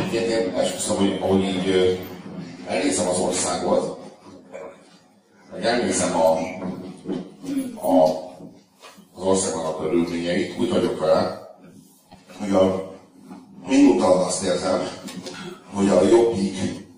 Én esküszöm, hogy így elnézem az országot, meg elnézem az országnak a körülményeit, úgy vagyok vele, hogy minduntalan azt érzem, hogy a Jobbik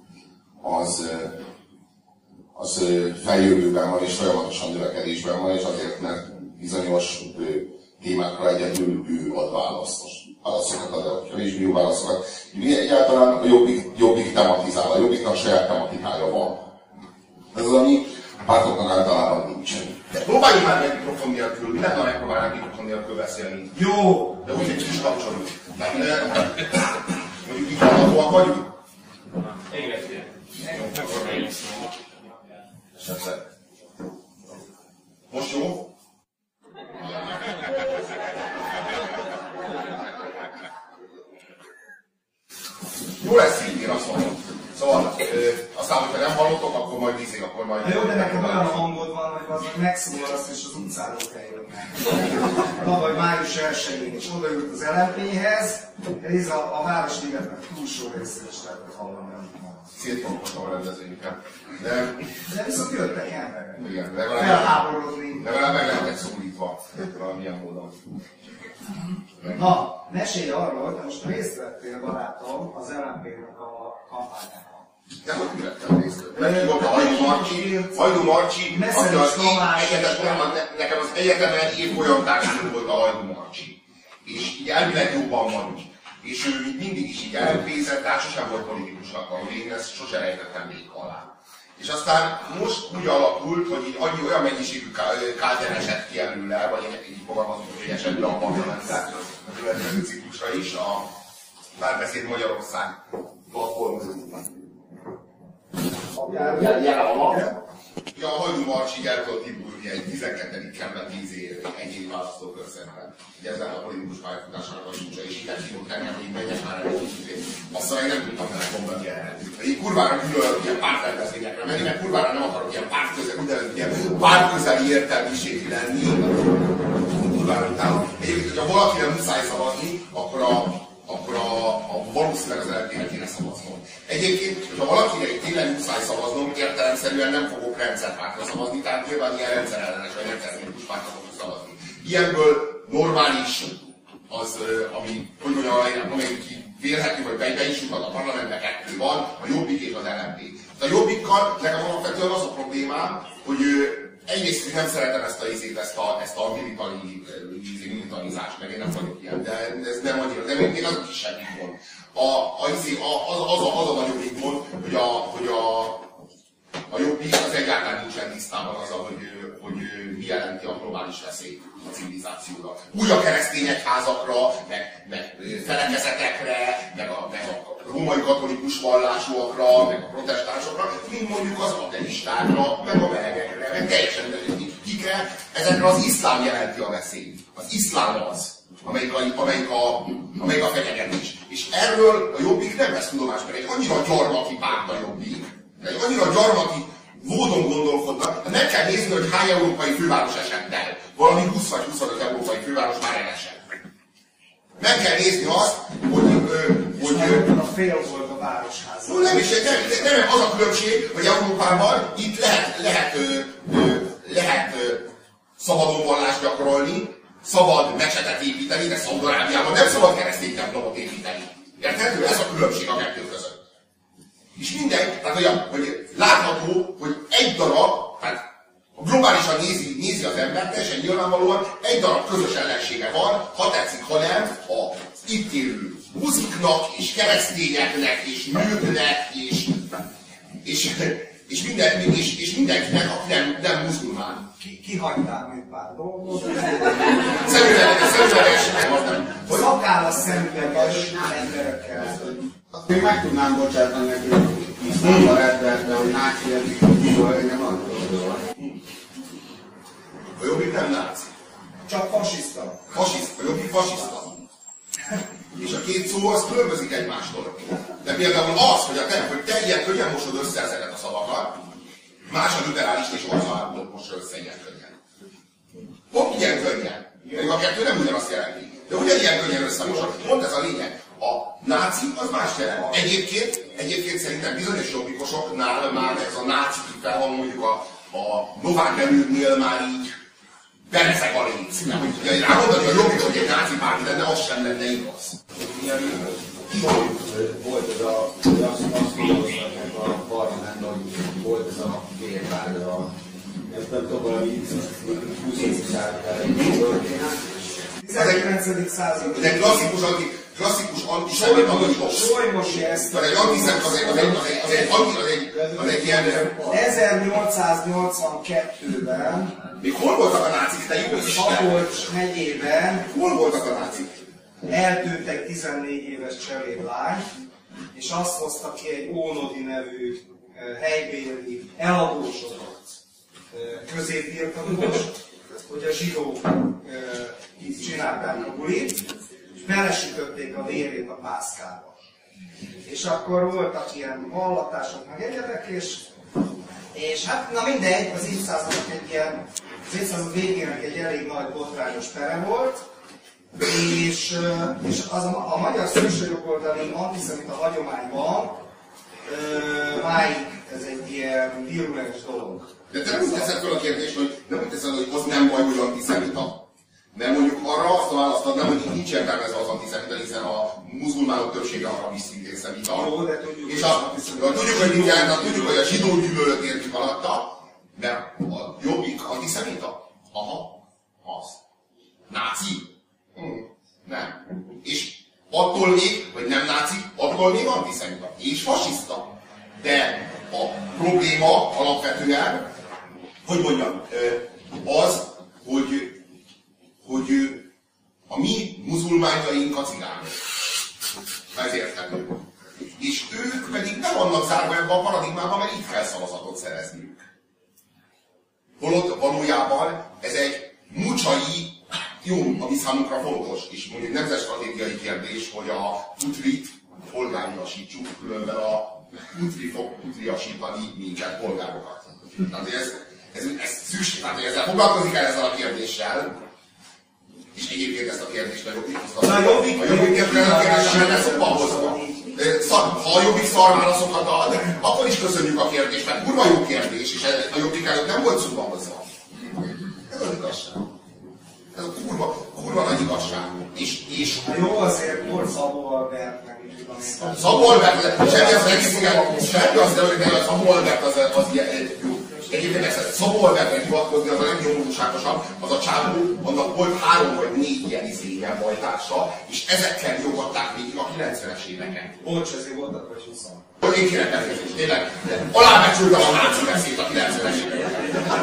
az feljövőben van és folyamatosan növekedésben van, és azért, mert bizonyos témákra egyedül ő ad válaszokat ad, vagy kevésbé jó válaszokat. Egyáltalán a Jobbik tematizál, a Jobbiknak saját tematikája van. Ez az, ami a pártoknak általában nincsen. De próbáljuk már meg mikrofon nélkül, mi lenne, ha megpróbálnánk mikrofon nélkül beszélni? Jó! De úgy, hogy kis kapcsolunk. Mondjuk így hallgatóak vagyunk? Igen. Most jó? Jó lesz így, én azt mondom. Szóval, aztán, hogyha nem hallottok, akkor majd vízik, akkor majd... Jó, de nekem olyan hangod van, hogy az megszólalasz és az utcáról kell jönnek. Tavaly május 1-én is odaült az LMP-hez, ez a Városligetnek a túlsó részén is lehetett hallani. Szétfogottam a rendezvényeket. De viszont jöttek emberek. Igen, felháborodni. legalább meg lehetett szólítva valamilyen módon. Na, mesélj arról, hogy most részt vettél, barátom, az LMP-nek a kampányában. De hogy mi vettem részt? Meghívott a Hajdú Marcsi, nekem az egyetemen évfolyamtársam volt a Hajdú Marcsi. És így elvileg jobban vagyunk. És ő mindig is így elpézett, tehát sosem volt politikusnak, ahogy én ezt sose rejtettem még alá. És aztán most úgy alakult, hogy így annyi olyan mennyiségű kálder esett ki előle, vagy így fogalmazunk, hogy esett le a parlamentet, a következő ciklusra is, a Párbeszéd Magyarország platformozóban. Ja, a Hajdú Marcsi el tudott indulni egy 12. kerület 10 egyéni választókörzetben. Ugye ezzel a politikus pályafutásának a csúcsa, és így meghívott engem, hogy menjek már el egy kicsit. Aztán én nem tudtam vele mondani erre. Én kurvára gyűlölök ilyen pártrendezvényekre menni, mert kurvára nem akarok ilyen pártközeli értelmiségi lenni. Kurvára utálom. Egyébként, hogyha valakire muszáj szavazni, akkor valószínűleg az LMP-re kéne szavaznom. Egyébként, hogyha valakire tényleg muszáj szavaznom, értelemszerűen nem fogok rendszerpártra szavazni, tehát nyilván ilyen rendszerellenes vagy rendszerkritikus pártra fogok szavazni. Ilyenből normális az, ami, hogy mondjam, amelyik vélhető, hogy be is jutott a parlamentbe, 2 van, a Jobbik és az LMP. De a Jobbikkal nekem alapvetően az a problémám, hogy egyrészt nem szeretem ezt a militarizást, meg én nem vagyok ilyen, de ez nem annyira, de még azok is semmi gond. Az a nagyobb gond, hogy a Jobbik az egyáltalán nincsen tisztában azzal, hogy mi jelenti a globális veszélyt a civilizációra. Új a keresztény egyházakra, meg felekezetekre, meg a római katolikus vallásúakra, meg a protestánsokra, mint mondjuk az ateistákra, meg a melegekre, meg teljesen kikre. Ezekre az iszlám jelenti a veszélyt. Az iszlám az, amelyik a fenyegetés. És erről a Jobbik nem vesz tudomást, mert egy annyira gyarmati párt a Jobbik, egy annyira gyarmati módon gondolkodnak, meg kell nézni, hogy hány európai főváros esett el. Valami 20 vagy 25 európai főváros már elesett. Meg kell nézni azt, hogy a fél volt a városház. Nem is, nem az a különbség, hogy Európában itt lehet szabadon vallást gyakorolni, szabad mecsetet építeni, de Szaúd-Arábiában nem szabad keresztény templomot építeni. Érthető? Ez a különbség a kettő között. És tehát hogy látható, hogy egy darab, tehát globálisan nézi az ember, teljesen nyilvánvalóan egy darab közös ellensége van, ha tetszik, ha nem, az itt élő muziknak, és keresztényeknek, és nőknek, és mindenkinek, aki nem muzulmán. Kihagytál még pár dolgot? Szemüveges, Szakál a szemüveges emberekkel. Azt még meg tudnám bocsátani nekünk iszlámba retteltve, hogy náci nem alkotóval. A Jobbik nem náci. Csak fasiszta. A Jobbik fasiszta. És a két szó az különbözik egymástól. De például az, hogy te ilyen könnyen mosod össze ezeket a szavakat, más a liberális és orszalállamot mosod össze ilyen könnyen. Pont ilyen könnyen. Pedig a kettő nem ugyanazt jelenti. De ugyanilyen könnyen összemosod. Pont ez a lényeg. A náci az más téma. Egyébként szerintem bizonyos jobbikosoknál már ez a náci kifel, mondjuk a Novák Neműnél már így berezeg a léc. Ugye rámondani, hogy a jobbik, hogy egy náci párti lenne, az sem lenne igaz. Volt ez azt mondoztatják a parlamentben, hogy volt ez a vérvárra. Ez nem tudom, valami 20. század elején történet. 19. század. Ez egy klasszikus antiszemitismus. Solymosi ezt. Az egy az egy ilyen... 1882-ben Még hol voltak a nácik, te jó Isten? Szabolcs megyében Hol voltak a nácik? eltűnt egy 14 éves cselédlány, és azt hozta ki egy Ónodi nevű helybéli eladósodott középbirtokos, hogy a zsidók így csinálták a bulit, és belesütötték a vérét a pászkába. És akkor voltak ilyen vallatások, meg egyetek, és hát na mindegy, az évszázadnak egy ilyen, az évszázad végének egy elég nagy botrányos pere volt, és az a magyar szélsőjobboldali antiszemita hagyományban máig ez egy ilyen virulens dolog. De te nem úgy teszed fel a kérdést, hogy az nem baj, hogy antiszemita. Nem mondjuk arra azt a választ adnám, hogy nincs értelmezve az antiszemita, hiszen a muzulmánok többsége arra is szintén szemita. Jó, de tudjuk, és tudjuk, hogy a zsidó gyűlölet értjük alatta, de a jobbik antiszemita? Aha, az. Náci? Nem. És attól még, hogy nem náci, attól még antiszemita. És fasiszta. De a probléma alapvetően, hogy mondjam, az, hogy a mi muzulmánjaink a cigányok. Ez érthető. És ők pedig nem vannak zárva ebben a paradigmában, mert itt kell szavazatot szerezniük. Holott valójában ez egy mucsai, jó, ami számunkra fontos, és mondjuk nemzetstratégiai kérdés, hogy a putrit polgáriasítsuk, különben a putri fog putriasítani minket, polgárokat. Tehát ez szükség, tehát ezzel foglalkozik el ezzel a kérdéssel, és egyébként ezt a kérdést a Jobbik hozta. A Jobbik kérdéssel ne szokva hozva. Ha a Jobbik szar válaszokat ad, akkor is köszönjük a kérdést, mert kurva jó kérdés, és a Jobbik előtt nem volt szóba hozva. Ez az igazság. Ez a kurva nagy igazság. És jó, azért volt Szabó Albert, meg így tudom én. Szabó Albert, semmi az egész, semmi az, de a Szabó Albert az ilyen jó. Egyébként ezt Szabó Albertre hivatkozni, az a legnyomorúságosabb, az a csávó, annak volt 3 vagy 4 ilyen bajtársa, és ezekkel jogatták végig a 90-es éveket. Bocs, ezért voltak vagy 20. Én kérek elkezdést, tényleg. Alábecsültem a náci beszéd a 90-es éveket.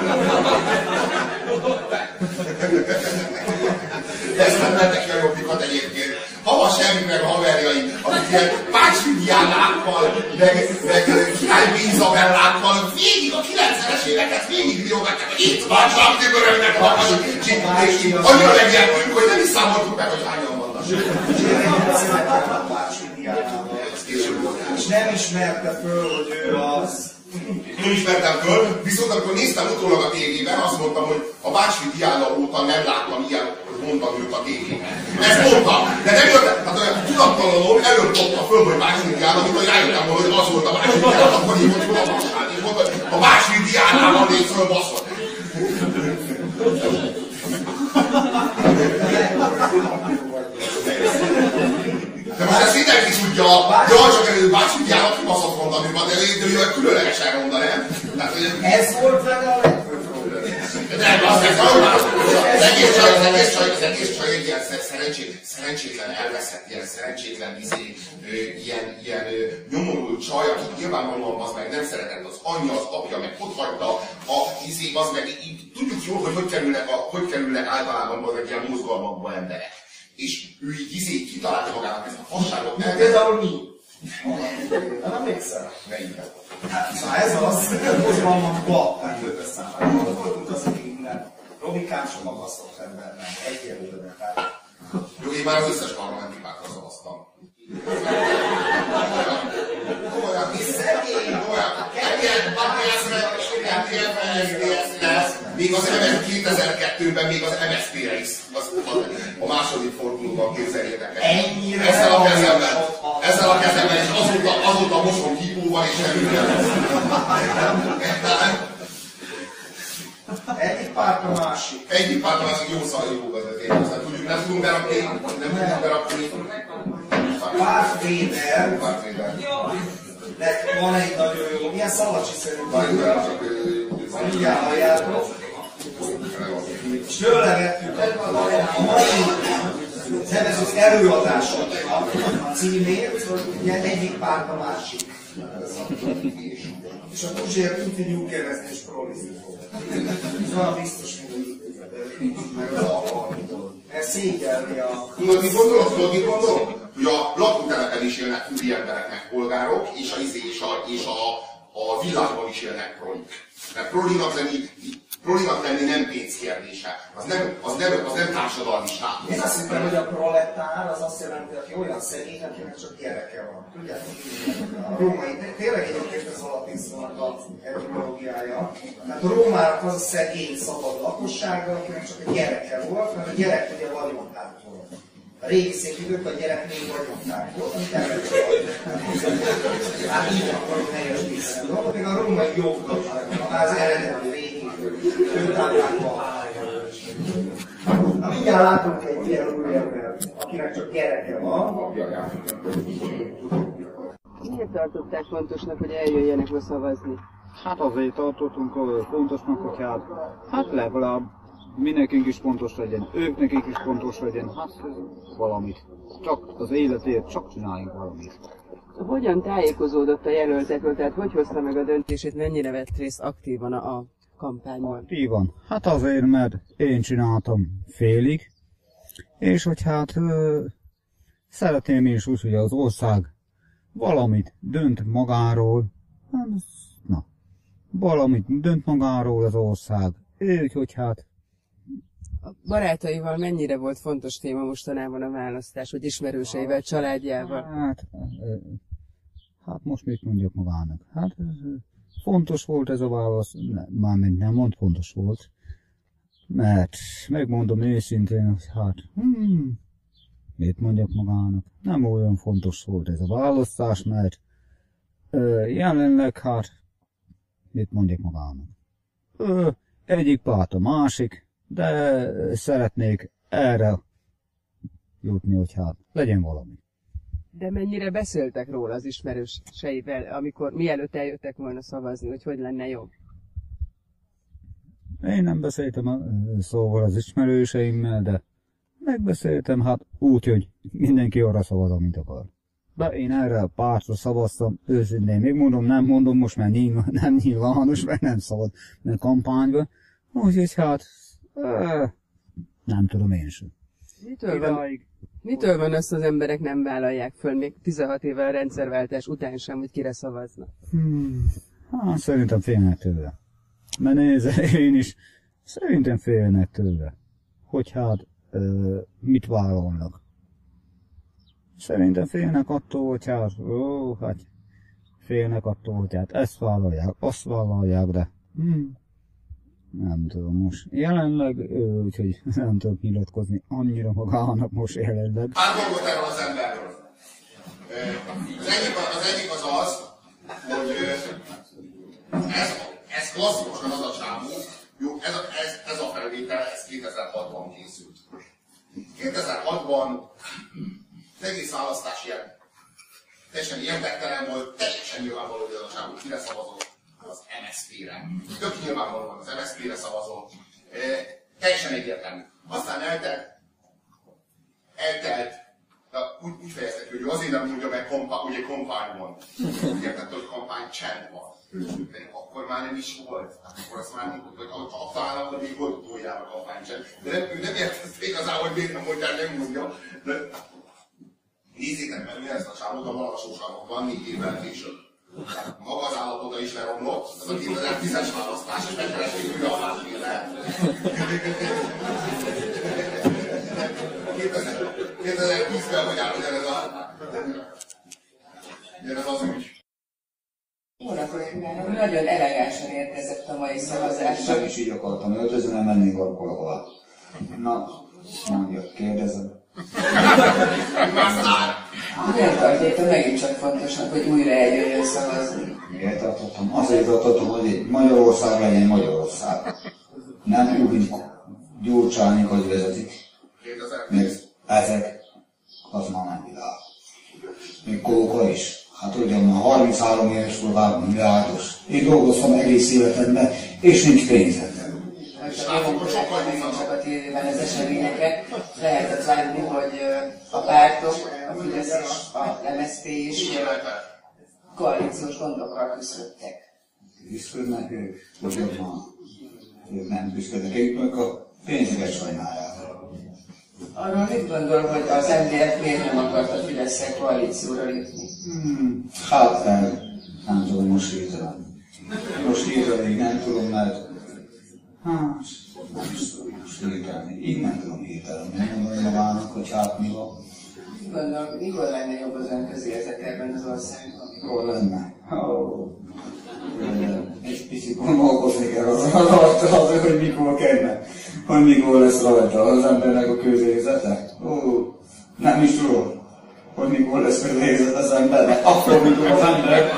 De ezt nem mentek ki a Jobbikat egyébként. Havas Ervin meg a haverjai, akik ilyen Pácsfi Diánákkal, meg Király Izabellákkal végig a 90-es éveket végig riogatták, hogy itt van, csak tübörögnek a havasok, és annyira megjelentünk, hogy nem is számoltuk meg, hogy hányan vannak. És nem ismerte föl, hogy ő az. Nem ismertem föl, viszont amikor néztem utólag a tévében, azt mondtam, hogy a Bácsfi Diána óta nem láttam ilyen, hogy mondtam őt a tévében. Ezt mondtam, de nem jött, hát olyan tudattalanul előbb dobta föl, hogy Bácsfi Diána, mint hogy rájöttem volna, hogy az volt a Bácsfi Diána, akkor így volt tudatlanság, és mondta, hogy a Bácsfi Diánával néz föl, baszol. De most ezt mindenki tudja, jaj, csak előbb Bácsfi Diána kibaszott mondani, de ő különlegesen ronda, nem? Ez volt vele a legfőbb probléma. Nem, az egész csaj egy ilyen szerencsétlen elveszett, ilyen szerencsétlen ilyen nyomorult csaj, aki nyilvánvalóan az meg nem szeretett az anyja, az apja, meg ott hagyta a az meg így tudjuk jól, hogy kerülnek általában az egy ilyen mozgalmakba emberek. És ő így kitalálta magának ezt a fasságot. Például mi? Nem emlékszel? Melyikben? Szóval ez az, hogy magamba nem jött össze. Voltunk az, akik minden. Robikám sem magasztott embernek. Egyelőre. Jó, én már az összes parlamenti pártra szavaztam. Olyan, mi szegény, olyan. Még az 2002-ben még az MSZP-re is a második fordulóban képzeljétek el. Ennyire ezzel a kezemben, és azóta mosom hívóval és egyik párt a másik. egyik párt a másik jó vezetés. Nem tudunk berakni. Pártvéder. Van egy nagyon jó, milyen szalacsi-szerű filmre, mindjárt halljátok. És tőle vettük a mai nevezett előadásoknak a címét, hogy ugye egyik párt a másik. És a Puzsér Infinity kereszni és prolizni fog. Ez van biztos, meg az alkalmitól. Ez szégyelni a... Tudod, mit gondolom? Hogy a lakótelepen is élnek úri emberek, meg polgárok, és a világban is élnek prolik. Mert prolinak lenni nem pénzkérdése. Az nem társadalmi státusz. Én azt hittem, hogy a proletár az azt jelenti, hogy olyan szegény, akinek csak gyereke van. Tudjátok? A római, tényleg egyébként ez alapítszonak az etimológiája. Tehát a rómának az a szegény szabad lakossága, akinek csak egy gyereke volt, mert a gyerek ugye vagyontár volt. A régi szép idők a gyerek még vagyontár volt, amit elvetett a hát így akarok helyes vissza. Még a római jognak az eredeti régi őtáblákban. Na mindjárt látunk egy ilyen úriembert, akinek csak gyereke van. Miért tartották fontosnak, hogy eljöjjenek be szavazni? Hát azért tartottunk fontosnak, hogy hát legalább mi nekünk is fontos legyen, ők nekik is fontos legyen, hát valamit. Csak az életért csak csináljunk valamit. Hogyan tájékozódott a jelöltekről, tehát hogy hozta meg a döntését, mennyire vett részt aktívan a kampányban? Aktívan? Hát azért, mert én csináltam félig, és hogy hát szeretném én is úgy, hogy az ország valamit dönt magáról, valamit dönt magáról az ország, hogy hát... A barátaival mennyire volt fontos téma mostanában a választás, vagy ismerőseivel, családjával? Hát most mit mondjak magának? Hát fontos volt ez a válasz, mármint nem mond fontos volt, mert megmondom őszintén, hogy hát mit mondjak magának? Nem olyan fontos volt ez a választás, mert jelenleg hát mit mondjak magának? Egyik párt a másik, de szeretnék erre jutni, hogy hát legyen valami. De mennyire beszéltek róla az ismerőseivel, mielőtt eljöttek volna szavazni, hogy lenne jobb? Én nem beszéltem szóval az ismerőseimmel, de megbeszéltem hát úgy, hogy mindenki arra szavaz, amit akar. De én erre a pártra szavaztam, őszintén még nem mondom most, mert nem nyilvános, mert nem szabad, mert kampányban. Úgyhogy hát, nem tudom én sem. Mitől van azt, az emberek nem vállalják föl, még 16 évvel a rendszerváltás után sem, hogy kire szavaznak? Hát szerintem félnek tőle. Mert nézze, én is szerintem félnek tőle. Hogy hát, mit vállalnak. Szerintem félnek attól, hogy hát, félnek attól, hogy hát ezt vállalják, azt vállalják, de nem tudom most. Jelenleg, úgyhogy nem tudok nyilatkozni annyira magának most jelenleg. Pár dolgot erről az emberről. Az egyik az, hogy ez klasszikusan az a csávó, jó, ez a felvétel, ez 2006-ban készült. 2006-ban az egész választás ilyen teljesen érdektelen volt, teljesen nyilvánvaló, hogy az a csávó kire szavazott, az MSZP-re. Tök nyilvánvalóan az MSZP-re szavazott. Teljesen egyértelmű. Aztán eltelt, úgy fejeztek, hogy azért nem mondja meg, ugye kampány van. Úgy értette, hogy kampány csend van. De akkor már nem is volt. Akkor azt már mondtuk, hogy talán akkor még volt utoljára kampány csend. De ő nem értette igazából, hogy miért nem mondják, nem mondja. De nézzétek meg, mi ezt a csávot a Balasóságokban 4 évvel később. Maga az állapota is leromlott, ez a 2010-es választás, és megkeresték újra a másféle. 2010-ben, hogy áll, ugyanez az ügy. Nagyon elegánsan érkezett a mai szavazásra. Csak is így akartam öltözni, nem mennék valahová. Na, mondja, kérdezem. Miért tartjátok megint csak fontosnak, hogy újra eljöjjön szavazni? Miért tartottam? Azért tartottam, hogy Magyarország legyen Magyarország. Nem úgy, mint Gyurcsány, hogy vezetik. Mert ezek, az már nem világ. Még Kóka is. Hát ugyan már 33 éves korában milliárdos. Én dolgoztam egész életemben, és nincs pénzem. Csak a tévében az eseményeket lehetett látni, hogy a pártok, a Fidesz és a MSZP is koalíciós gondokkal küzdöttek. Küzdödnek ők, ugyan már. Ők nem küzdödnek, ők meg a pénzeket sajnálják. Arról mit gondol, hogy az MDF miért nem akart a Fidesz-szel koalícióra lépni? Hát nem tudom most hirtelen. Most hirtelen nem tudom, mert hát nem is tudom most hirtelen. Így nem tudom hirtelen. Nem mondom magának, hogy hát mi van. Gondolom, mikor lenne jobb az önközérzet ebben az országban? Mikor lenne? Egy picit gondolkozni kell az, hogy mikor kellene. Hogy mikor lesz rajta az embernek a közérzete. Nem is tudom, hogy mikor lesz közérzet az embernek. Akkor, mikor az ember...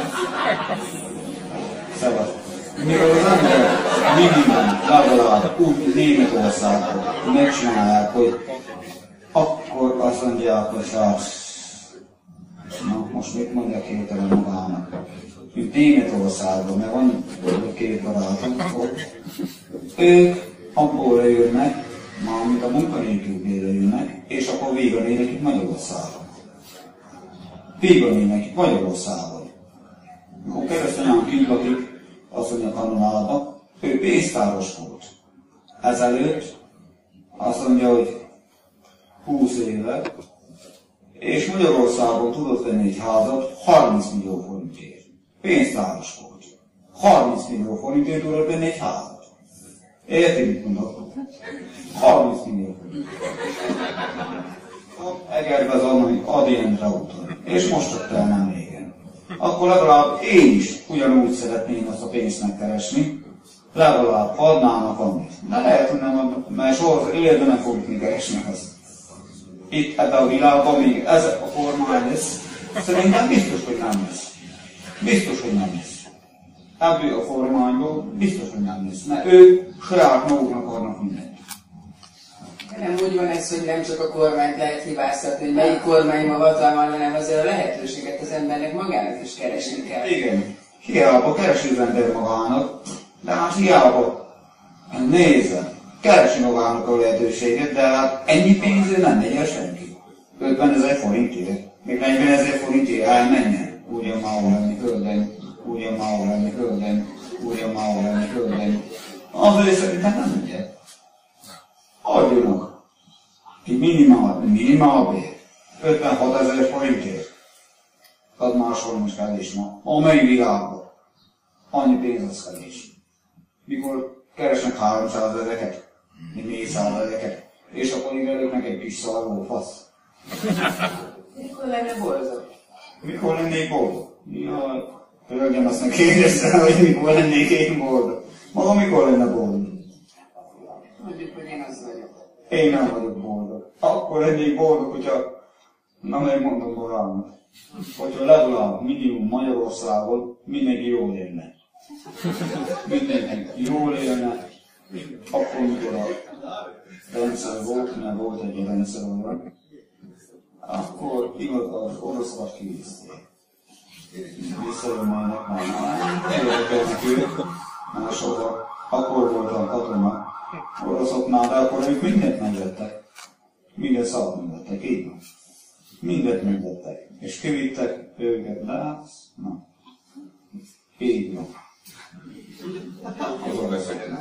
Szabad. Mikor az ember minimum, legalább úgy Németországban megcsinálják, hogy akkor azt mondják, hogy hát... Na, most mit mondjak hirtelen magának? Mint Németországban, mert van két barátunk ott. Ők abból jönnek, mármint a munkanélkülbére jönnek, és akkor véganének itt Magyarországon. Véganének itt Magyarországon. Akkor keresztanyám kintlakik, azt mondja kanonába, ő pénztáros volt. Ezelőtt azt mondja, hogy 20 éve, és Magyarországon tudott venni egy házat 30 millió forintért. Pénztáros volt. 30 millió forintért tudott venni egy házat. Érti, mit mondok? 30 millió forintért. Egerbe az Adriendre úton. És most ott el nem régen. Akkor legalább én is ugyanúgy szeretném azt a pénzt megkeresni. Legalább adnának annyit. De lehet, hogy nem, mert soha életben nem fogjuk még keresni azt. Itt ebben a világban még ez a formány lesz. Szerintem biztos, hogy nem lesz. Biztos, hogy nem lesz. Ebből a formányból biztos, hogy nem lesz. Mert ők saját maguknak adnak mindent. Nem úgy van ez, hogy nem csak a kormányt lehet hibáztatni, hogy melyik kormány ma hatalman, hanem azért a lehetőséget az embernek magának is keresni kell. Igen. Hiába keresi az ember magának, de hát hiába nézze. Keresi magának a lehetőséget, de hát ennyi pénzért nem megy el senki. 50 000 forintért, még 40 000 forintért elmenjen. Ugyan már lenni hölgyem, ugyan már lenni hölgyem, ugyan már lenni hölgyem. Azért szerintem nem ugye. Adjunak ki minimálbér, 56 000 forintért. Az máshol most kevés ma. Amely világban. Annyi pénz az kevés. Mikor keresnek 300 000-eket, 400 000-eket, és akkor igelőknek egy kis szarvó fasz. Mikor lenne boldog? Mikor lennék boldog? Jaj, hölgyem, azt meg kérdeztem, hogy mikor lennék én boldog. Maga mikor lenne boldog? Mondjuk, hogy én az vagyok. Én nem vagyok boldog. Akkor lennék boldog, hogyha... Na, megmondom magának. Hogyha legalább minimum Magyarországon mindenki jól élne. Mindenki jól élne. Akkor, mikor a rendszer volt, mert volt egy rendszer arra, akkor igaz az oroszokat kivézték. Visszajönnek már érdekelnek ők, máshova. Akkor voltam katona oroszoknál, de akkor ők mindent megvettek. Minden szart megvettek, így van. Mindent megvettek. És kivittek őket, de hát, na. Így van. Azon beszéljen.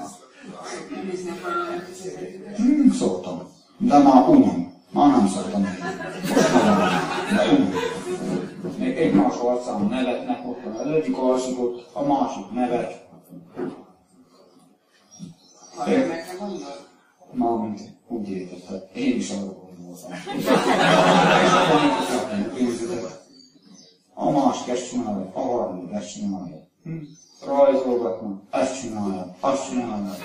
Szoktam. De már unom. Már nem szoktam. Most de unom. Még egymás arcán nevetnek ott, az egyik alszik a másik nevet. Mármint úgy értettem. Én is arra gondoltam. A másik ezt csinálja, a harmadik ezt csinálja. Rajzolgatnak, ezt csinálják, azt csinálják.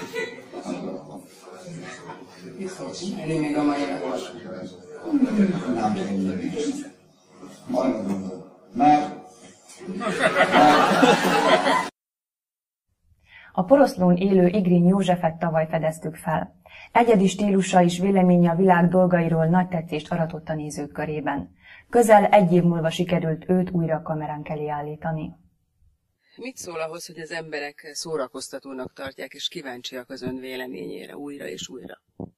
Mit fog csinálni még a mai napot? Nem tudom, hogy nincs. Majd gondolom. Mert A Poroszlón élő Igrény Józsefet tavaly fedeztük fel. Egyedi stílusa és véleménye a világ dolgairól nagy tetszést aratott a nézők körében. Közel 1 év múlva sikerült őt újra kameránk elé állítani. Mit szól ahhoz, hogy az emberek szórakoztatónak tartják, és kíváncsiak az ön véleményére újra és újra?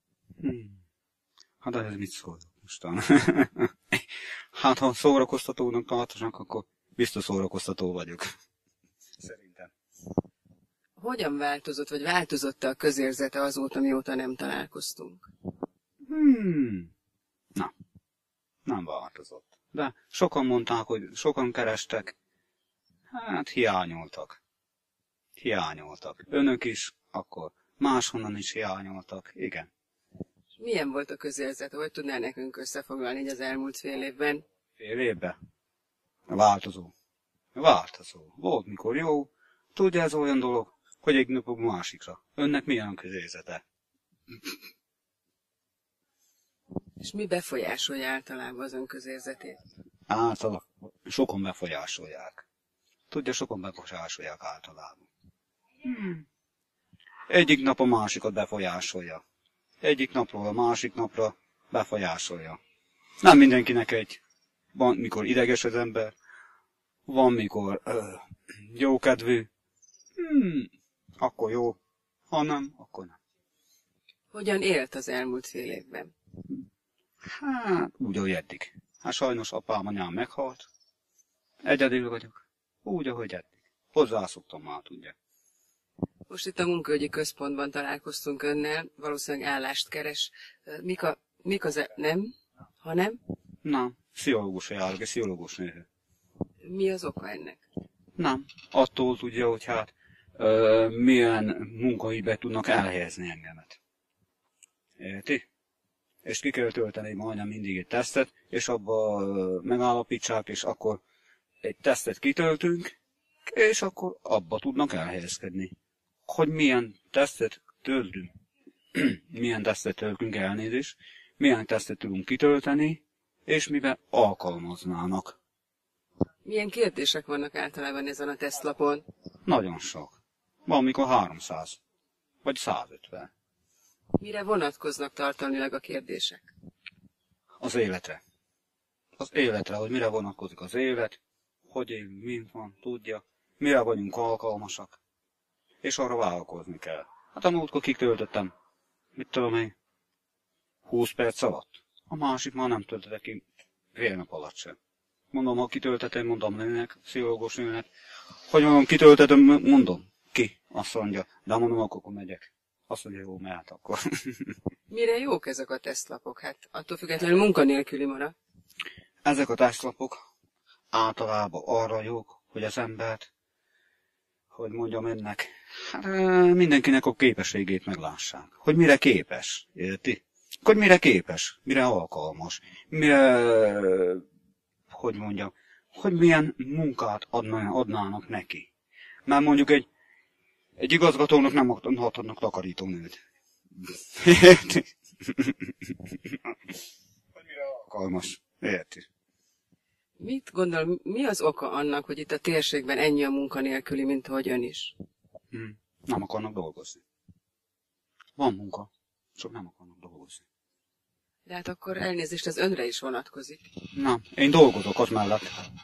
Hát ez mit szól mostan? Hát ha szórakoztatónak tartanak, akkor biztos szórakoztató vagyok. Szerintem. Hogyan változott, vagy változott-e a közérzete azóta, mióta nem találkoztunk? Na, nem változott. De sokan mondták, hogy sokan kerestek. Hát hiányoltak. Hiányoltak. Önök is, akkor máshonnan is hiányoltak. Igen. Milyen volt a közérzete? Hogy tudnál nekünk összefoglalni így az elmúlt fél évben? Fél évben? Változó. Változó. Volt mikor jó. Tudja, ez olyan dolog, hogy egy napok másikra. Önnek milyen közérzete? És mi befolyásolja általában az ön közérzetét? Általában sokan befolyásolják. Tudja, sokan befolyásolják általában. Egyik nap a másikat befolyásolja. Egyik napról a másik napra befolyásolja. Nem mindenkinek egy. Van, mikor ideges az ember. Van, mikor jókedvű. Akkor jó. Ha nem, akkor nem. Hogyan élt az elmúlt fél évben? Hát, úgy, ahogy eddig. Hát sajnos apám anyám meghalt. Egyedül vagyok. Úgy, ahogy eddig. Hozzászoktam már, tudja. Most itt a munkaügyi központban találkoztunk önnel, valószínűleg állást keres. Nem? Ha nem? Nem, pszichológusra járok, egy pszichológus nő. Mi az oka ennek? Nem, attól tudja, hogy hát milyen munkahelybe tudnak elhelyezni engemet. Érti? És ki kell tölteni majdnem mindig egy tesztet, és abba megállapítsák, és akkor egy tesztet kitöltünk, és akkor abba tudnak elhelyezkedni. Hogy milyen tesztet töltünk, milyen tesztet töltünk elnézést, milyen tesztet tudunk kitölteni, és miben alkalmaznának. Milyen kérdések vannak általában ezen a tesztlapon? Nagyon sok. Van mikor 300, vagy 150. Mire vonatkoznak tartalmilag a kérdések? Az életre. Az életre, hogy mire vonatkozik az élet, hogy élünk, mint van, tudja, mire vagyunk alkalmasak, és arra vállalkozni kell. Hát a múltkor kitöltöttem, mit tudom én, 20 perc alatt. A másik már nem töltötte ki fél nap alatt sem. Mondom, ha kitöltetem, mondom nőnek, pszichológus nőnek, hogy mondom, kitöltetem, mondom, ki, azt mondja, de mondom, akkor megyek. Azt mondja, jó, mehet akkor. Mire jók ezek a tesztlapok? Hát attól függetlenül munkanélküli marad. Ezek a tesztlapok általában arra jók, hogy az embert, hogy mondjam önnek, hát mindenkinek a képességét meglássák. Hogy mire képes, érti? Hogy mire képes, mire alkalmas, mire, hogy mondjam, hogy milyen munkát adnának neki. Mert mondjuk egy igazgatónak nem adhatnak takarítónőt. Érti? Hogy mire alkalmas, érti? Mit gondol, mi az oka annak, hogy itt a térségben ennyi a munkanélküli, mint ahogy ön is? Nem akarnak dolgozni. Van munka, csak nem akarnak dolgozni. De hát akkor elnézést, ez önre is vonatkozik. Nem, én dolgozok az mellett.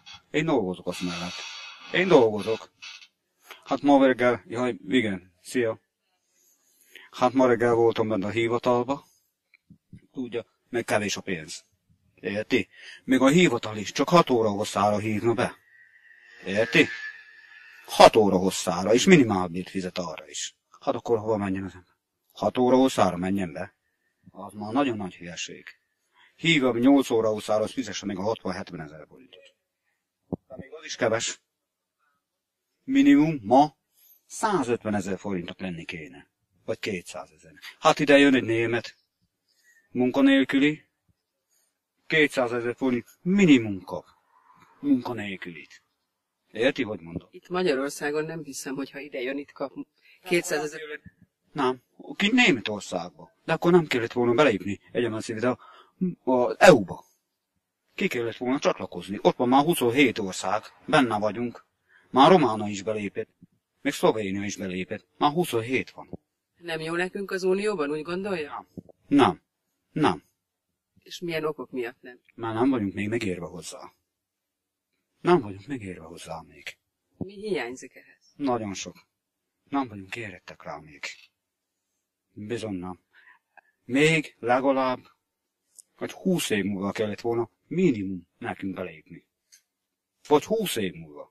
Én dolgozok. Hát ma reggel, jaj, igen, szia. Hát ma reggel voltam benne a hivatalba. Tudja, meg kevés a pénz. Érti? Még a hivatal is csak 6 óra hosszára hívna be. Érti? 6 óra hosszára, és minimálbért fizet arra is. Hát akkor hova menjen az ember? 6 óra hosszára menjen be. Az már nagyon nagy hülyeség. Hívja 8 óra hosszára, az fizesse még a 60-70 ezer forintot. De még az is keves. Minimum ma 150 ezer forintot lenni kéne. Vagy 200 ezer. Hát ide jön egy német munkanélküli, 200 ezer forint minimum kap munkanélkülit. Érti, hogy mondom? Itt Magyarországon nem hiszem, hogy ha ide jön, itt kap 200 000. Nem, ki Németországba. De akkor nem kellett volna belépni egyetemszívre az EU-ba. Ki kellett volna csatlakozni. Ott van már 27 ország, benne vagyunk. Már Románia is belépett, még Szlovénia is belépett. Már 27 van. Nem jó nekünk az Unióban, úgy gondolja? Nem. És milyen okok miatt nem? Már nem vagyunk még megérve hozzá. Nem vagyunk megérve hozzá még. Mi hiányzik ehhez? Nagyon sok. Nem vagyunk érettek rá még. Bizony nem. Még legalább, vagy 20 év múlva kellett volna minimum nekünk belépni. Vagy 20 év múlva.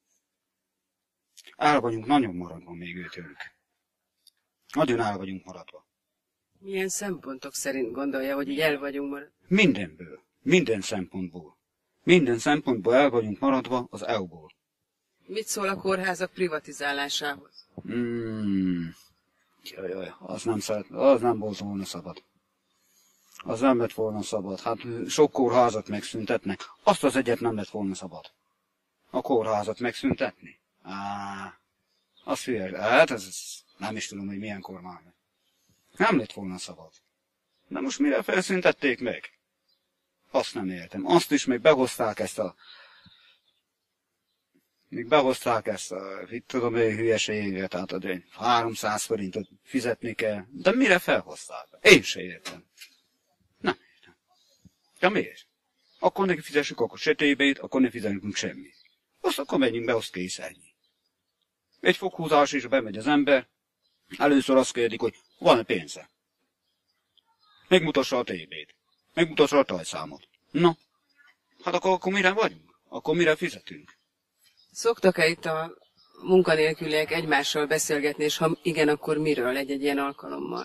El vagyunk nagyon maradva még őtőlük. Nagyon el vagyunk maradva. Milyen szempontok szerint gondolja, hogy így el vagyunk maradva? Mindenből. Minden szempontból. Minden szempontból el vagyunk maradva az EU-ból. Mit szól a kórházak privatizálásához? Jaj, az nem volt volna szabad. Az nem lett volna szabad. Hát sok kórházat megszüntetnek. Azt az egyet nem lett volna szabad. A kórházat megszüntetni. Az hülye. Hát ez nem is tudom, hogy milyen kormány. Nem lett volna szabad. De most mire felszüntették meg? Azt nem értem. Azt is még behozták ezt a... itt tudom, hogy hülyeséget, tehát 300 forintot fizetni kell. De mire felhozták? Én se értem. Nem értem. De miért? Akkor neki fizessük akkor sötétbét, akkor ne fizetünk semmit. Azt akkor menjünk be, azt kész ennyi. Egy foghúzás is bemegy az ember, először azt kérdik, hogy van-e pénze. Megmutassa a TB-t. Megmutassa a tajszámot. Na, hát akkor mire vagyunk? Akkor mire fizetünk? Szoktak-e itt a munkanélküliek egymással beszélgetni, és ha igen, akkor miről egy ilyen alkalommal?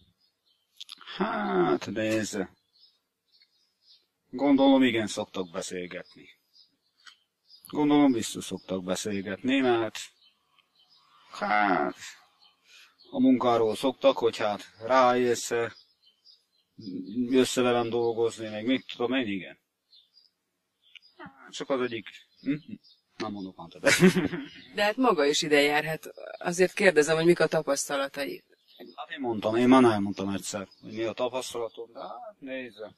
Hát, nézze. Gondolom, igen, szoktak beszélgetni. Gondolom, biztos szoktak beszélgetni, mert hát a munkáról szoktak, hogy hát rájössz, jössz velem dolgozni, meg mit tudom én, igen. Csak az egyik... Nem mondok már többet. De hát maga is ide jár, hát azért kérdezem, hogy mik a tapasztalatai. Hát én már elmondtam egyszer, hogy mi a tapasztalatom, de hát nézze.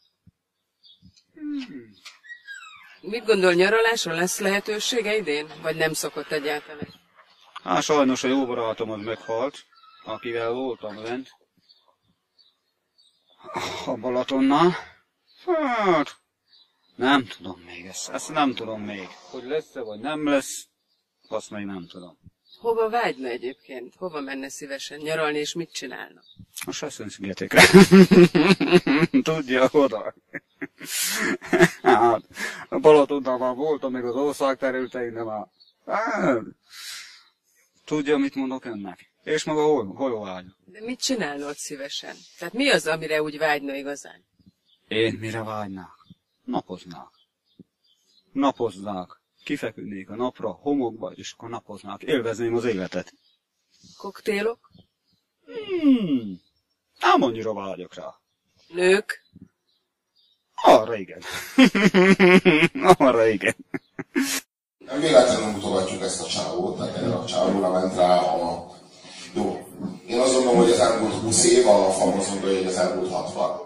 Mit gondol, nyaralásra lesz lehetősége idén? Vagy nem szokott egyáltalán? Hát sajnos a jó barátom az meghalt, akivel voltam lent. A Balatonnál. Hát... Nem tudom még ezt nem tudom még. Hogy lesz-e, vagy nem lesz, azt még nem tudom. Hova vágyna egyébként? Hova menne szívesen nyaralni, és mit csinálna? A Sesson-szigetekre. Tudja, oda. Hát, a Balatonnál már voltam, még az ország területein, de már... Hát, tudja, mit mondok ennek? És maga hol vágyna? De mit csinálna ott szívesen? Tehát mi az, amire úgy vágyna igazán? Én mire vágynák? Napoznák. Kifeküdnék a napra, homokba, és akkor napoznák. Élvezném az életet. Koktélok? Nem annyira vágyok rá. Nők? Arra igen. Arra igen. Nem véletlenül mutogatjuk ezt a csávót, tehát erre a csávóra ment rá a... Jó. Én azt gondolom, hogy az elmúlt 20 év, a FAM azt mondja, hogy az elmúlt 60.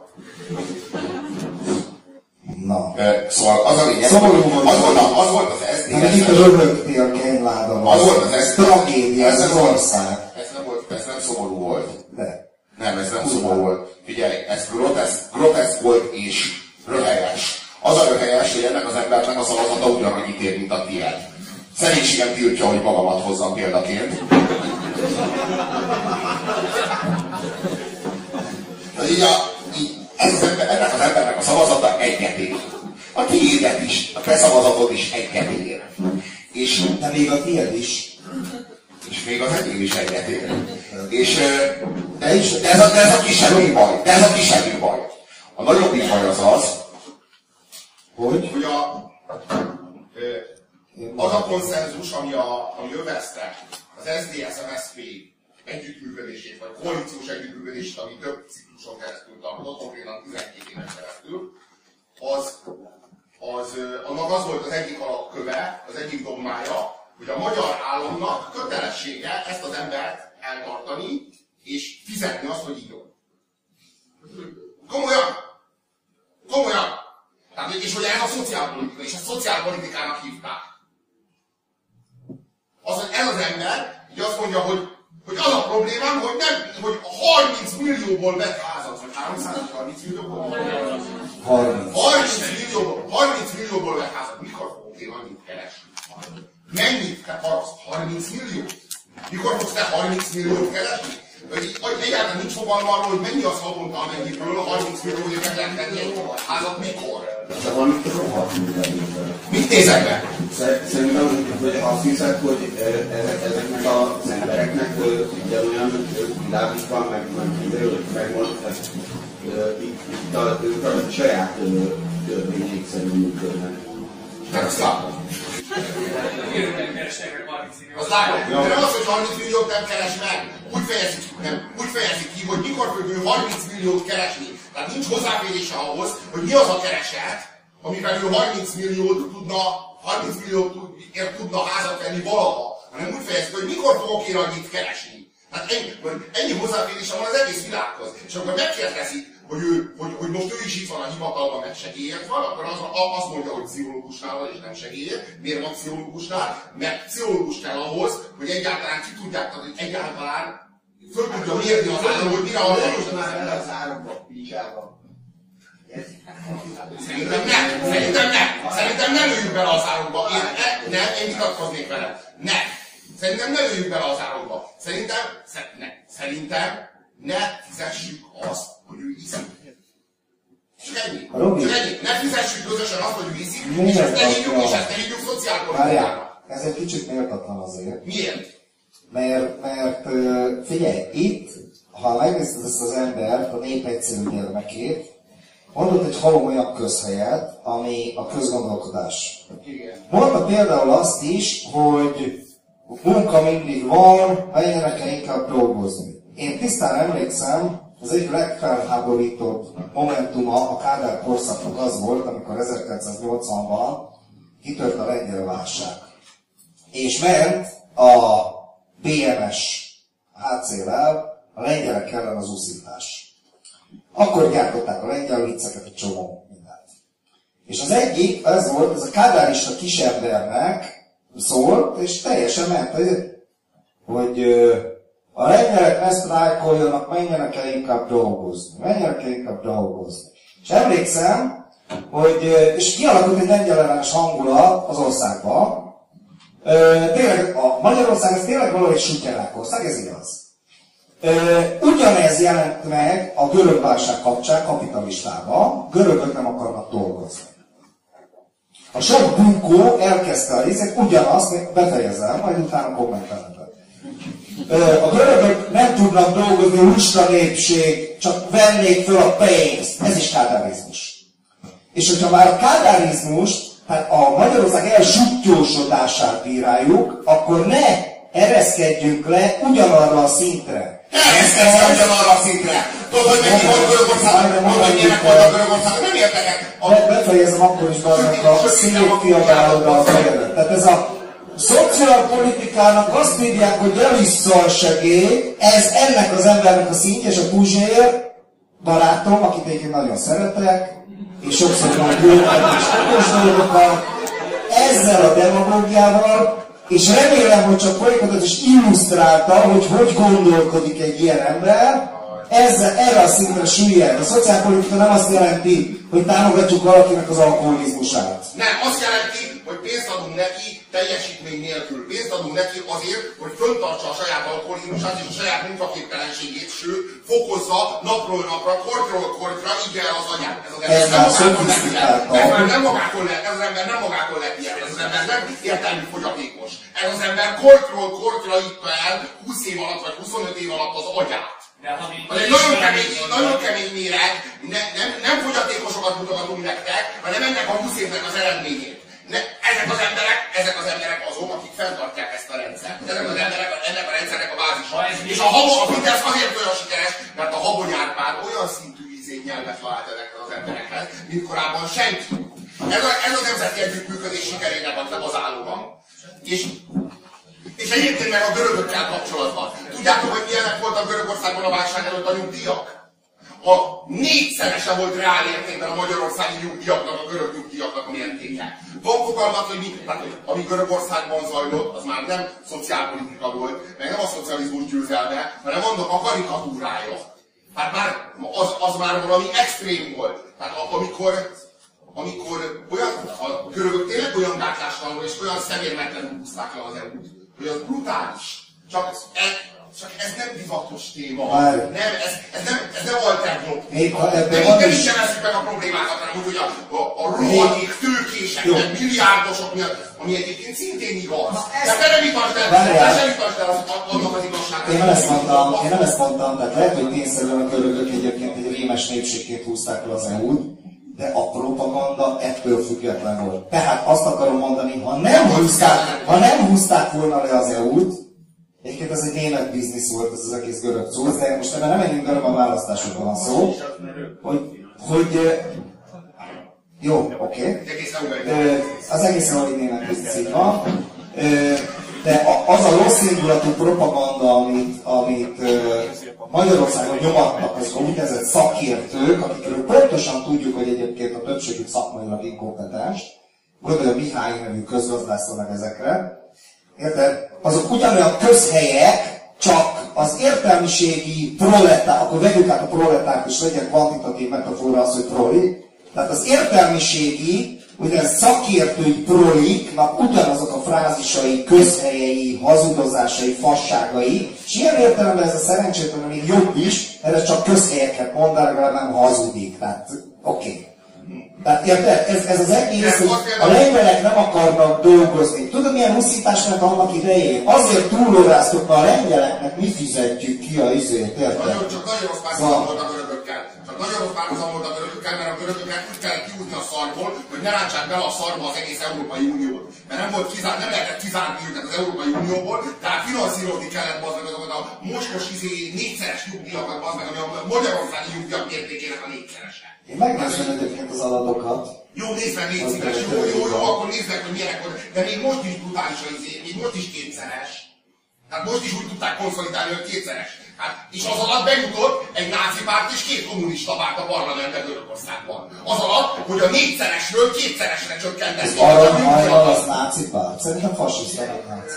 Na. Szóval az a lényeg, az volt az SZDSZ. Hát itt röhögtél kényládon. Az volt az SZDSZ. Tragédia, ez az ország. Ez nem szomorú volt. De. Nem, ez nem szomorú volt. Figyelj, ez groteszk volt és röhelyes. Az a röhelyes, hogy ennek az embernek a szavazata ugyanannyi ítél, mint a tiéd. Szerénységem tiltja, hogy magamat hozzam példaként. Ennek az embernek a szavazata egyet ér. A tiédet is, a te szavazatod is egyet ér. De még a tiéd is. És még az enyém is egyet ér. És de ez a kisebb baj. De ez a kisebb baj. A nagyobb baj az, hogy az a konszenzus, ami övezte az SZDSZ-MSZP együttműködését, vagy koalíciós együttműködését, ami több cikluson keresztül tartott, konkrétan 12 éven keresztül, annak az volt az egyik alapköve, az egyik dogmája, hogy a magyar államnak kötelessége ezt az embert eltartani, és fizetni azt, hogy írjon. Komolyan! Komolyan! Tehát, és hogy ez a szociálpolitika, és ezt szociálpolitikának hívták. Ez az ember így azt mondja, hogy az a problémám, hogy 30 millióból vett házat, vagy 330 millióból? 30 millióból vett házat. Mikor fogok én annyit keresni? Mennyit te paraszt? 30 millió? Mikor fogsz te 30 milliót keresni? Egyáltalán nincs fogalma arról, hogy mennyi az havonta, amennyiből 30 millióért meg lehet tenni egy házat, mikor? De valamit rohadt mindenben. Mit nézek be? Szerintem, hogy azt hiszed, hogy ezeknek az embereknek ugyanolyan világuk van, megmondott, itt a saját törvények szerint működnek. Mert azt látom. Azt látom. De nem az, hogy 30 milliót nem keres meg. Úgy fejezik ki, hogy mikor fog ő 30 milliót keresni. Tehát nincs hozzáférése ahhoz, hogy mi az a kereset, amivel ő 30 millióért tudna házat venni valaha. Hanem úgy fejezik, hogy mikor fogok én annyit keresni. Hát ennyi hozzáférése van az egész világhoz. És akkor megkérdezik, hogy most ő is itt van a hivatalban, mert segélyért van, akkor azt mondja, hogy pszichológusnál van, és nem segélyért. Miért van pszichológusnál? Mert pszichológus kell ahhoz, hogy egyáltalán ki tudják, hogy egyáltalán föl tudja mérni az állam, hogy mire a valós az ember. Szerintem nem lőjük bele az árokba. Én vitatkoznék vele. Szerintem ne lőjük bele az árokba. Szerintem ne fizessük azt, hogy ő iszik. Csak ennyi. Ne fizessük közösen azt, hogy ő iszik, és ezt ne hívjuk szociálpolitikának. Ez egy kicsit méltatlan azért. Miért? Mert figyelj, itt, ha megnézted ezt az embert, a nép egyszerű gyermekét, mondott egy halomolyabb közhelyet, ami a közgondolkodás. Mondta például azt is, hogy munka mindig van, menjenek el inkább dolgozni. Én tisztán emlékszem, az egyik legfelháborítóbb momentuma a Kádár korszaknak az volt, amikor 1980-ban kitört a lengyel válság. És ment a BMS HC-vel a lengyelek ellen az úszítás. Akkor gyártották a lengyel vicceket, egy csomó mindent. És az egyik, ez volt, ez a kádárista kisembernek szólt, és teljesen ment, hogy a lengyelek ne sztrájkoljanak, menjenek el inkább dolgozni. És emlékszem, és kialakult egy lengyel ellenes hangulat az országban. Tényleg, Magyarország ez tényleg valahogy sutyerák ország, ez igaz. Ugyanez jelent meg a görög válság kapcsán kapitalistában, görögök nem akarnak dolgozni. A sok bunkó elkezdte a részét, ugyanazt, befejezem, majd utána kommentelem. A görögök nem tudnak dolgozni, lusta népség, csak vennék föl a pénzt. Ez is kádárizmus. És hogyha már a kádárizmust, hát a Magyarország elsuttyósodását bíráljuk, akkor ne ereszkedjünk le ugyanarra a szintre. Ereszkedjünk ugyanarra a szintre! Tudod, hogy mennyi volt Görögország? Tudod, hogy milyenek voltak Görögország? Nem értek! Befejezem akkor is annak a szép kiabálódra a fejedet. Tehát ez a szociálpolitikának azt írják, hogy elvissza a segély, ez ennek az embernek a szintje, és a Puzsér, barátom, akit én nagyon szeretek, és sokszor van jókat és okos dolgokat, ezzel a demagógiával, és remélem, hogy csak folyamatot is illusztrálta, hogy gondolkodik egy ilyen ember, erre a szintre süllyed. A szociálpolitika nem azt jelenti, hogy támogatjuk valakinek az alkoholizmusát. Nem, azt jelenti, hogy pénzt adunk neki teljesítmény nélkül. Pénzt adunk neki azért, hogy föntartsa a saját alkoholizmusát és a saját munkaképtelenségét, sőt, fokozza napról napra, kortról kortra, így el az anyát. Ez az ember nem magától lett, ez az ember nem magától lett ilyen, ez az ember nem értelmi fogyatékos. Ez az ember kortról kortra itta el 20 év alatt vagy 25 év alatt az agyát. Az egy nagyon kemény méreg, nem fogyatékosokat mutatunk nektek, hanem ennek a 20 évnek az eredményét. Ezek az emberek azok, akik fenntartják ezt a rendszert. Ezek az emberek ennek a rendszernek a bázisa. És a Fidesz azért olyan sikeres, mert a Habony Árpád olyan szintű nyelvet talált ezekkel az emberekhez, mint korábban senki. Ez a nemzeti együttműködés sikerének az áloga. És egyébként meg a görögökkel kapcsolatban. Tudjátok, hogy milyenek voltak Görögországban a válság előtt a nyugdíjak? A 4-szerese volt reál értékben a magyarországi nyugdíjaknak, a görög nyugdíjaknak a mértéke. Van fogalmat, hogy ami Görögországban zajlott, az már nem szociálpolitika volt, meg nem a szocializmus győzelme, hanem annak a karikatúrája. Hát már az már valami extrém volt. Tehát amikor olyan, a görögök tényleg olyan gátlástalanul és olyan szemérmetlenül húzták le az EU-t, hogy az brutális. Csak ez nem divatos téma. Nem, ez nem alternatív téma. De is sem eszik meg a problémákat, hanem úgy, hogy a rohadék tőkéseknek, milliárdosok miatt, ami egyébként szintén igaz. De te nem itasd el annak az igazságát. Én nem ezt mondtam, tehát lehet, hogy tényszerűen a görögök egyébként egy rémes népségként húzták el az EU-t, de a propaganda ettől független volt. Tehát azt akarom mondani, ha nem húzták volna le az EU-t, egyébként ez egy német biznisz volt, ez az egész görög cucc, de most ebben nem menjünk bele, a választásokban van szó, hogy jó, oké. Az egész EU egy német biznisz, így van. De az a rossz indulatú propaganda, amit Magyarországon nyomattak az úgynevezett szakértők, akikről pontosan tudjuk, hogy egyébként a többségük szakmailag inkompetens, gondolj a Mihály nevű közgazdásznak ezekre, érted? Azok ugyanolyan közhelyek, csak az értelmiségi proletár, akkor vegyük át a proletárt, és legyen kvantitatív metafora az, hogy proli. Tehát az értelmiségi, úgynevezett szakértői proliknak ugyanazok a frázisai, közhelyei, hazudozásai, fasságai, és ilyen értelemben ez a szerencsétlen még jobb is, mert ez csak közhelyeket mond, de legalább nem hazudik. Tehát oké. Tehát érted? Ez az egész, hogy a lengyelek nem akarnak dolgozni. Tudod, milyen huszítás ment annak idején? Azért túlóráztok, a lengyeleknek mi fizetjük ki a izét, érted? Csak nagyon rossz párhuzam volt a görögökkel. Csak nagyon rossz párhuzam volt a görögökkel, mert a görögöket úgy kellett kiúzni a szarból, hogy ne rántsák bele a szarba az egész Európai Uniót. Mert nem lehetett kizárni őket az Európai Unióból, tehát finanszírozni kellett azokat a mocskos 4-szeres nyugdíjakat, ami a magyarországi nyugdíjak mértékének a 4-szerese. Én megnézem egyébként az adatokat. Jó, nézd meg, légy szíves, jó, akkor nézd meg, hogy milyenek volt. De még most is brutális a izé, még most is 2-szeres. Tehát most is úgy tudták konszolidálni, hogy 2-szeres. Hát, és az alatt bejutott egy náci párt és 2 kommunista párt a parlamentbe Görögországban. Az alatt, hogy a 4-szeresről 2-szeresre csökkentett. Aranyhajnal az náci párt? Szerintem fasiszta vagy náci.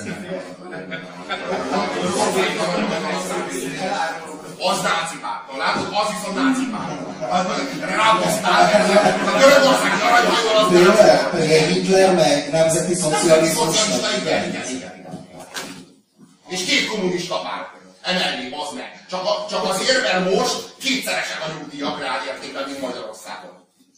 Az náci párt. Látod, az viszont náci párt. Ráboztál, a görögországi aranyhajnal az náci párt. Hitler meg nemzeti szocializmus. Igen. És 2 kommunista párt. Emellé, bazd meg. Csak azért, mert most 2-szeresek a nyugdíjak reálértékben, mint Magyarországon.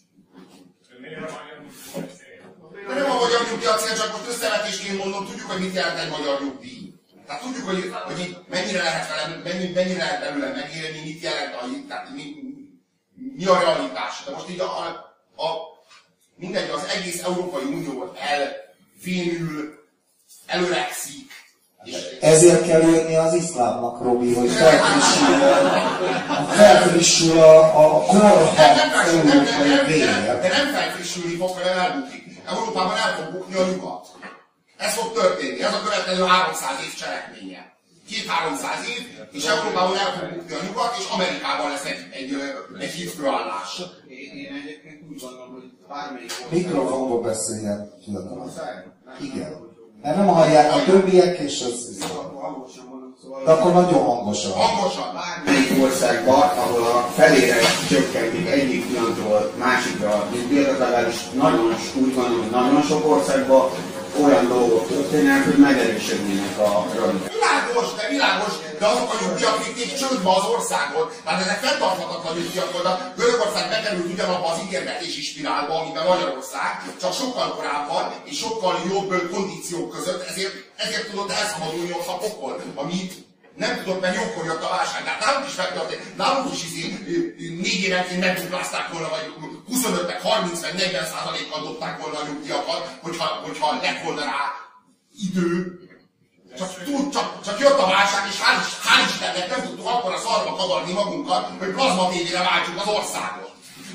De nem a magyar nyugdíj a cél, csak most összevetésként mondom, tudjuk, hogy mit jelent egy magyar nyugdíj. Tehát tudjuk, hogy mennyire lehet belőle megélni, mit jelent tehát mi a realitás. De most így mindegy, az egész Európai Unió elvénül, előrekszik. Ezért kell jönni az iszlámnak, Robi, hogy felfrissül a korhat európai vér. De nem felfrissülni fog, hanem elbukik. Európában el fog bukni a nyugat. Ez fog történni, ez a következő 300 év cselekménye. 200-300 év, és Európában el fog bukni a nyugat, és Amerikában lesz egy hídfőállás. Én egyébként úgy gondolom, hogy bármelyik... Mikrofonba beszéljen, tudatlan. Igen. Mert nem hallják a többiek, és az... De akkor nagyon hangosan. Hangosan. Bármelyik országban, ahol a felére csökkentik egyik pillanatról másikra a nyugdíjat, legalábbis úgy gondolom, hogy nagyon sok országban olyan dolgok történnek, hogy megerősödnének a rövid. Világos, de azok a nyugdíjak vitték csődbe az országot. Tehát ezek fenntarthatatlan nyugdíjak voltak. Görögország bekerült ugyanabba az ígérgetési spirálba, amiben Magyarország, csak sokkal korábban és sokkal jobb kondíciók között, ezért tudott elszabadulni ott a pokol, amit nem tudott, mert jókor jött a válság. Tehát nálunk is megtörtént, nálunk is 4 évenként megduplázták volna, vagy 25 meg 30 meg 40%-kal dobták volna a nyugdíjakat, hogyha lett volna rá idő. Csak jött a válság, és hál' Istennek nem tudtuk akkor a szarba kavarni magunkat, hogy plazma tévére váltsuk az országot.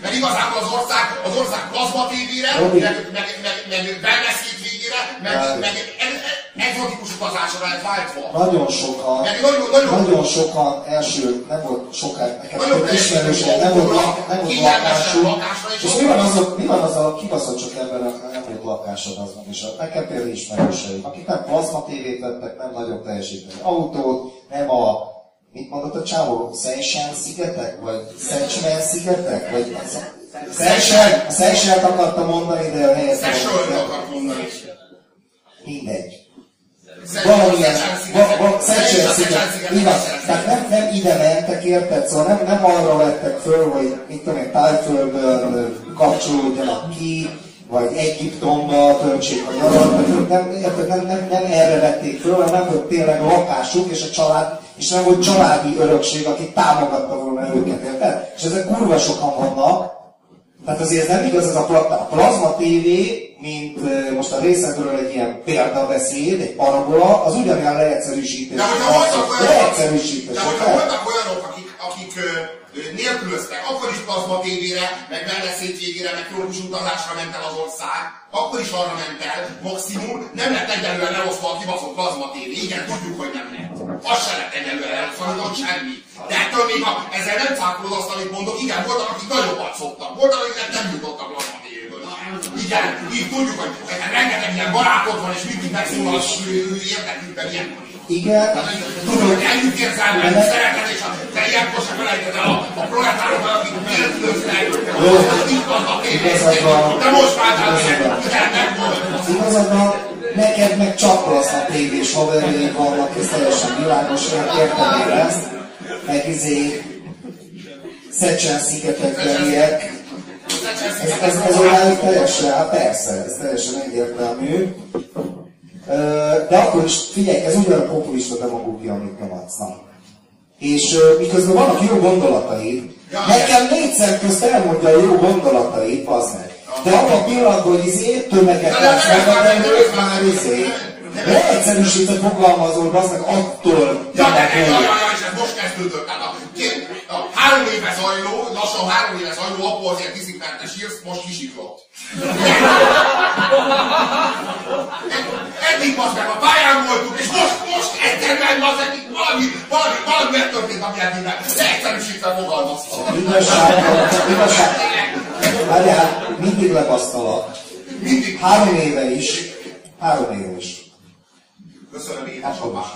Mert igazából az ország plazma tévére, meg wellness hétvégére, meg egzotikus utazásra lett váltva. Nagyon sokan első, nem volt sokáig, nekem ismerőség, nem volt lakásuk. És mi van az a kibaszott csak embernek, nem volt lakásod aznak, és nekem például ismerőseim, akik nem plazma tévét vettek, nem nagyobb teljesítmény autót, nem a, mit mondott a csávó, Seychelles-szigetek, vagy Seychelles-szigetek, vagy a Seychelles-t akartam mondani, de a helyet mondani. Mindegy. Valamilyen, Seychelles-sziget, igaz, tehát nem ide mentek, érted? Szóval nem arra vettek föl, hogy mit tudom én, Tájföldön kapcsolódjanak ki, vagy Egyiptomba töltsék a nyarat, nem erre vették föl, hanem nem volt tényleg lakásuk, és a család, és nem volt családi örökség, aki támogatta volna őket, érted? És ezek kurva sokan vannak, tehát azért nem igaz ez a plazma TV, mint most a részekről egy ilyen példabeszéd, egy parabola, az ugyanilyen leegyszerűsítés. De hogyha voltak olyanok, akik nélkülöztek, akkor is plazma tévére, meg wellness hétvégére, meg trópus utazásra ment el az ország, akkor is arra ment el, maximum nem lett egyenlően elosztva a kibaszott plazma tévé. Igen, tudjuk, hogy nem lett. Az se lett egyenlően elosztva, mint semmi. De ettől még ezzel nem cáfolod azt, amit mondok, igen, voltak, akik nagyobbat szoktak, voltak, akik nem jutottak plazma tévéből. Igen, így tudjuk, hogy rengeteg ilyen barátod van, és mindig megszólal az érdekükben ilyenkor. Igen. Tudom, hogy együtt érzelmet, szeretet, és te ilyenkor se felejted el a proletárokban, akik nélkülöznek, itt vannak tévészték, de most váltál igen, nem volt. Igazadban neked meg csak plazma tévés haverjaid vannak, és teljesen világos, értem én ezt, meg Seychelles-szigetekbeliek. Ez olyan teljesen, hát persze, ez teljesen egyértelmű. De akkor is, figyelj, ez ugyan a populista demagógia, amit nyomatsznak. És miközben vannak jó gondolataid, nekem 4 szem közt elmondja a jó gondolatait, az meg. De abban a pillanatban, hogy tömeget lesz megadenők, már leegyszerűsítve fogalmazol, az meg attól és ez most kezdődött. A 3 éve zajló, lassan 3 éve zajló, abból azért 10 perces írsz, most kisiklott. Eddig az meg a pályán voltunk, és most egyszerűen az eddig valami megtörtént a világban. Leegyszerűsítve fogalmaztam. Igazság. Várjál, mindig lebasztalak. 3 éve is. 3 éve is. Köszönöm, édesapám.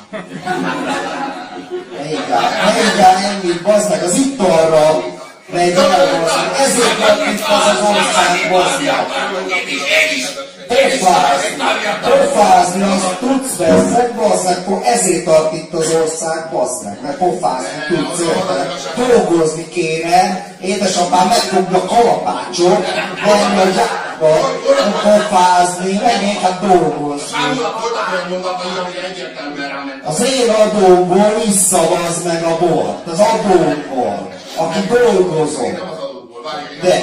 Ennyi, bazd meg, az itt arra megy el, ezért lett itt az ország, bazd meg. Pofázni, az tudsz veszek, bazd meg, ezért tart itt az ország, bazd meg, mert pofázni tudsz, érted? Dolgozni kéne, édesapám megfogja kalapácsot, menni a gyárba, pofázni, menjék, hát dolgozni. Az én adómból visszavazd meg a bort, az adómból, aki dolgozom. De,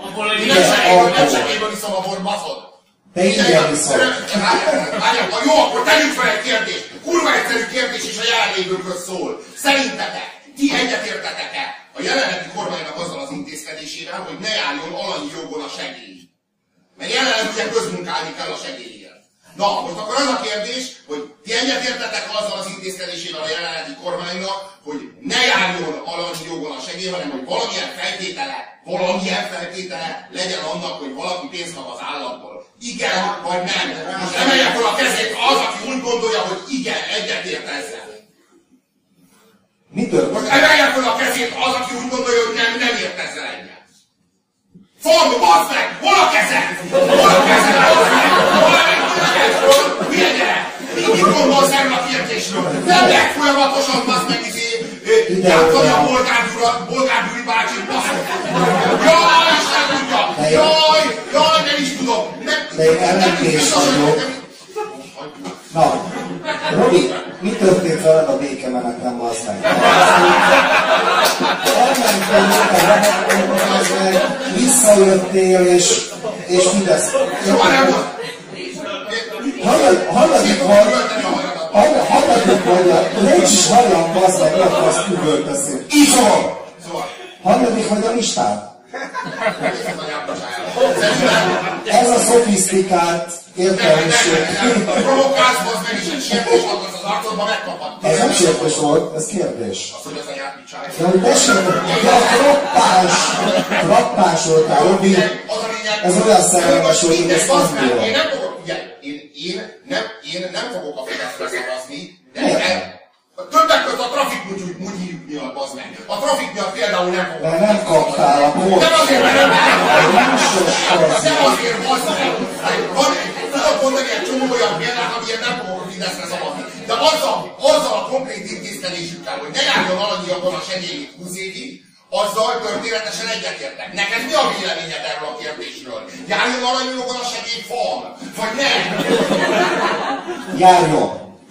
te ingyen viszont. Jó, akkor tegyünk fel egy kérdést. Kurva egyszerű kérdés, és a jelenlévőkhöz szól. Szerintetek, ti egyetértetek-e a jelenlegi kormánynak azzal az intézkedésével, hogy ne járjon alanyi jogon a segély? Mert jelenleg ugye közmunkálni kell a segélyért. Na, most akkor az a kérdés, hogy ti egyetértetek azzal az intézkedésével a jelenlegi kormánynak, hogy ne járjon alanyi jogon a segély, hanem hogy valamilyen feltétele legyen annak, hogy valaki pénzt kap az államból. Igen, vagy nem. Most emelje fel a kezét az, aki úgy gondolja, hogy igen, egyetért ezzel. Mitől? Most emelje fel a kezét az, aki úgy gondolja, hogy nem ért ezzel egyet. Fogd, bazd meg! Hol a kezed? Hol a kezed? Hülye gyere! Mit gondolsz erről a kérdésről? Nem lehet folyamatosan, bazd meg, játszani a bolgárgyuri bácsit, baszok! Jaj, Isten tudja! Jaj, nem is tudom! De én ellentés vagyok. Na, Robi, mi történt veled a békemeneten, bazd meg? Elmentél, visszajöttél, és mit lesz? Hanyadik vagy, nincs is hajam, bazd meg, mi akarsz üvölteszni. Izol! Hanyadik vagy a listán? Ez a nyelvpicsája. Ez a szofisztikált értelmiség. Provokálsz, az meg is egy sértés akarsz az arcodba, megkaphatni. Ez nem sértés volt, ez kérdés. Az, hogy az a nyelvpicsája. De hogy tessék, frappás voltál, Robi. Ez olyan szerelmes volt, hogy ezt nem tudom. Én nem fogok, ugye, én nem fogok a Fideszre szavazni, de többek között a trafik mutyik miatt, bazd meg. A trafik miatt például nem fogok. De nem kaptál a kort. Nem azért, mert nem kaptál. Nem azért, bazd meg. Tudok mondani egy csomó olyan példát, amiért nem fogok a Fideszre szavazni. De azzal a konkrét intézkedésükkel, hogy ne járjon alanyiakon a segélyét 20 évig, azzal történetesen egyetértek. Neked mi a véleményed erről a kérdésről? Járjon alanyiakon a segély fan? Vagy nem? Járjon.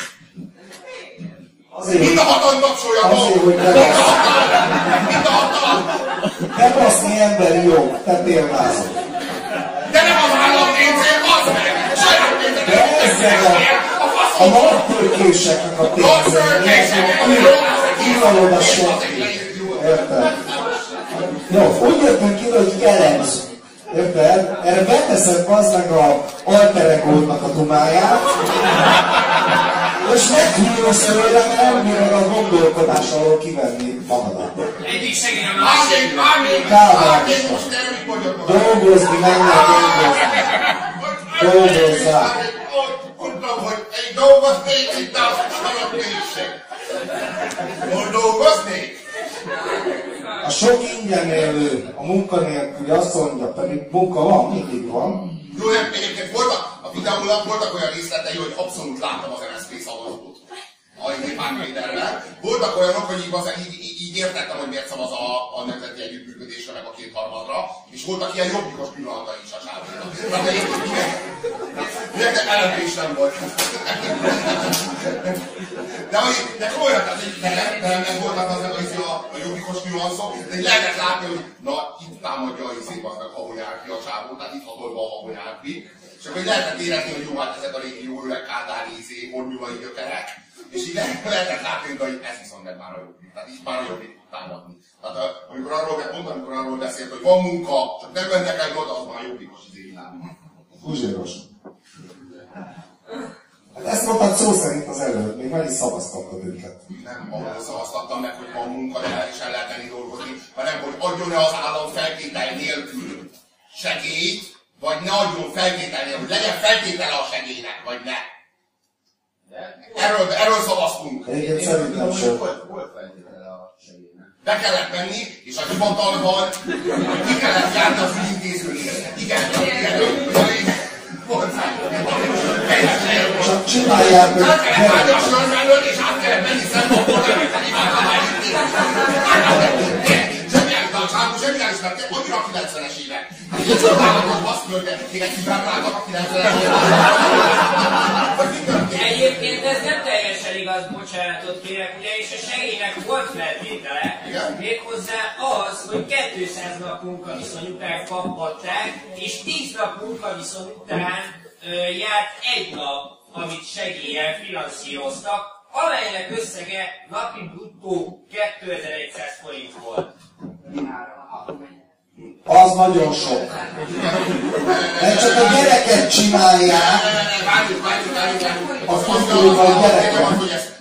Mind a hatan tapsolja azért, hogy Mind a hatan! bebaszni emberi jog, te példázol. De nem az állam pénzén, az meg! Saját pénzén! A nagytörkéseknek a pénzén, kívánod a senki. Érted? Jó, úgy jöttünk ki, hogy elemz. Érted? Erre beteszed az meg a alter egódnak a dumáját, és meghűlsz tőle, mert nem bírod a gondolkodás alól kivenni magadat. Egyik segítem Árnyék, most erre mit mondjak magam? Dolgozni, mennek dolgozni. Dolgozzál. Mondtam, hogy egy dolgoznék, itt a szanatnékség. Hol dolgoznék? A sok ingyen élő, a munkanélküli azt mondja, pedig munka van, mindig van. Jó, nem, egyébként a videónak voltak olyan részletei, hogy abszolút láttam az MSZP szavazót. A Pártméterrel. Voltak olyanok, hogy így értettem, hogy miért szavaz a nemzeti együttműködésre, meg a kétharmadra, és voltak ilyen jobbikos pillanatai is a sávónak. De LNP is nem volt. De komolyan, tehát nem voltak a jobbikos nüanszok, de lehetett látni, hogy na, itt támadja a izék az meg Habonyárpi a sávó, tehát itt hatolva a Habonyárpi. És akkor lehetett érezni, hogy jó, hát ezek a régi jó üreg kádári hornyulai gyökerek. És így lehetett látni, hogy ez viszont meg már a jobbik. Tehát így már a jobbik támadni. Tehát amikor arról beszélt, hogy van munka, csak nem mentek el oda, az már a jobbikos izénál. Uzséros. Hát ezt mondtad szó szerint az előtt, még meg is szavaztattad őket. Nem arról szavaztattam meg, hogy van munka, de el is el lehet tenni dolgozni, hanem hogy adjon-e az állam feltétel nélkül segélyt, vagy ne adjon feltétel nélkül, hogy legyen feltétele a segélynek, vagy ne. Erről szavaztunk. Egyébként szerintem sem. Be kellett menni, és a hivatalban ki kellett járni az ügyintézőnél. Igen. Csak csinálják meg. Át kellett állni a sörmelőt, és át kellett menni szempontból, zseniális, mert annyira a 90-es évek. Így csodálatos baszkölde, még egy hipermáltak a 90-es évek. Egyébként ez nem teljesen igaz, bocsánatot kérek, ugyanis a segélynek volt feltétele, méghozzá az, hogy 200 nap munkaviszony után kaphatták, és 10 nap munkaviszony után járt egy nap, amit segéllyel finanszíroztak, amelynek összege napi bruttó 2100 forint volt. Az nagyon sok. Mert csak a gyereket csinálják. A faszolóval a gyereket.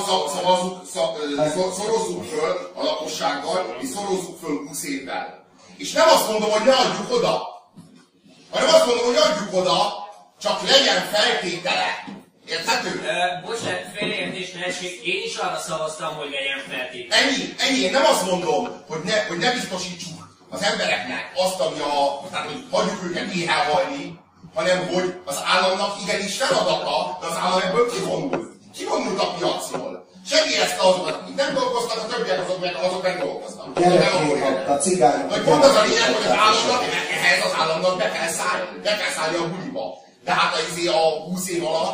Szorozzuk föl a lakossággal, és szorozzuk föl 20 évvel. És nem azt mondom, hogy ne adjuk oda, hanem azt mondom, hogy adjuk oda, csak legyen feltétele. Érthető? Bocsánat, félreértés ne essék, én is arra szavaztam, hogy legyen feltétele. Ennyi. Én nem azt mondom, hogy ne biztosítsuk az embereknek azt, tehát hogy hagyjuk őket éhelhalni, hanem hogy az államnak igenis feladata, de az állam ebből kivonult a piacról. Segélyezte azokat, akik nem dolgoztak, a többiek azok meg dolgoztak. Gyerekként a cigányok. Vagy pont az a lényeg, hogy ehhez az államnak be kell szállni a buliba. De hát a 20 év alatt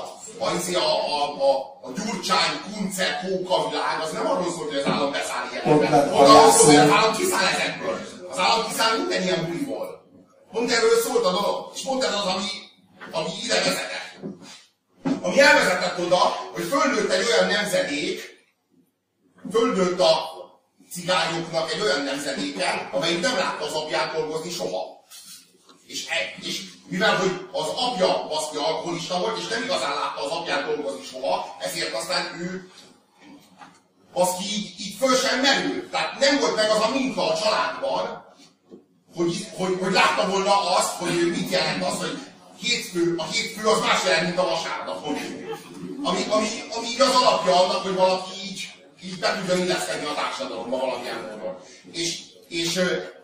a Gyurcsány, Kunce, Kóka világ, az nem arról szólt, hogy az állam beszáll ilyenekbe. Arról szólt, hogy az állam kiszáll ezekből. Az állam kiszáll minden ilyen buliból. Pont erről szólt a dolog. És pont ez az, ami ide vezetett. Ami elvezetett oda, hogy földőtt egy olyan nemzedék, földőtt cigányoknak egy olyan nemzedéke, amelyik nem látta az apját dolgozni soha. És mivel hogy az apja baszki alkoholista volt, és nem igazán látta az apját dolgozni soha, ezért aztán ő baszki így föl sem merült. Tehát nem volt meg az a minta a családban, hogy látta volna azt, hogy mit jelent az, hogy a hétfő az más jelent, mint a vasárnap. Ami így az alapja annak, hogy valaki így be tudjon illeszkedni a társadalomba valamilyen módon. És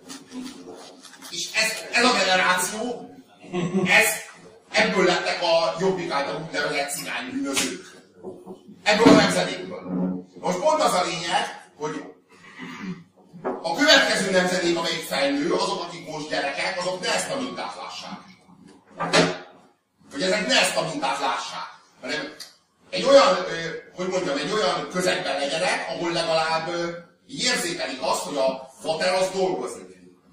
ez a generáció, ebből lettek a Jobbik által úgynevezett cigánybűnözők. Ebből a nemzedékből. Most pont az a lényeg, hogy a következő nemzedék, amelyik felnő, azok, akik most gyerekek, azok ne ezt a mintát lássák. Hogy ezek ne ezt a mintát lássák, hanem egy olyan, egy olyan közegben legyenek, ahol legalább érzékelik azt, hogy a fater az dolgozik.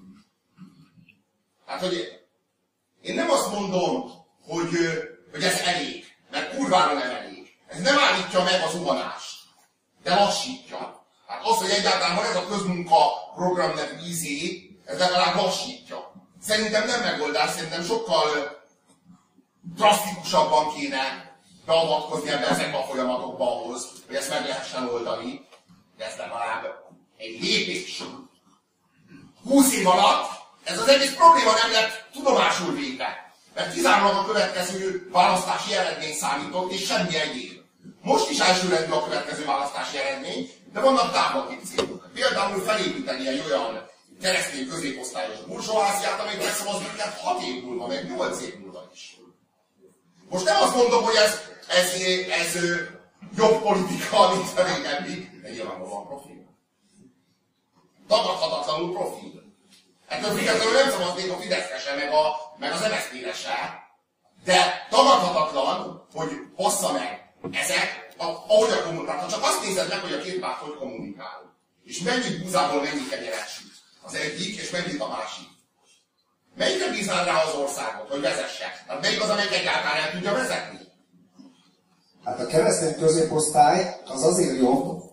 Hát, hogy én nem azt mondom, hogy ez elég, mert kurvára nem elég. Ez nem állítja meg a zuhanást, de lassítja. Hát az, hogy egyáltalán van ez a közmunka program nevű izé, ez legalább lassítja. Szerintem nem megoldás, szerintem sokkal drasztikusabban kéne beavatkozni ezekbe a folyamatokba ahhoz, hogy ezt meg lehessen oldani, de ez legalább egy lépés. 20 év alatt ez az egész probléma nem lett tudomásul véve, mert kizárólag a következő választási eredmény számított, és semmi egyéb. Most is elsőrendű a következő választási eredmény, de vannak távlati célok. Például felépíteni egy olyan keresztény középosztályos burzsóáziát, amelyik megszavaz minket 6 év múlva, meg 8 év múlva is. Most nem azt mondom, hogy ez jobb politika, mint a régebbi, de nyilvánvalóan profil. Tagadhatatlanul profil. Ettől függetlenül nem szavaznék a Fideszre se, meg az MSZP-re se, de tagadhatatlan, hogy bassza meg ezek, ahogy a kommunikál. Ha csak azt nézed meg, hogy a két párt hogy kommunikál, és mennyi búzából mennyi kenyeret süt az egyik, és mennyit a másik. Melyikre bíznál rá az országot, hogy vezesse? Hát melyik az, amelyik egyáltalán el tudja vezetni? Hát a keresztény középosztály az azért jobb,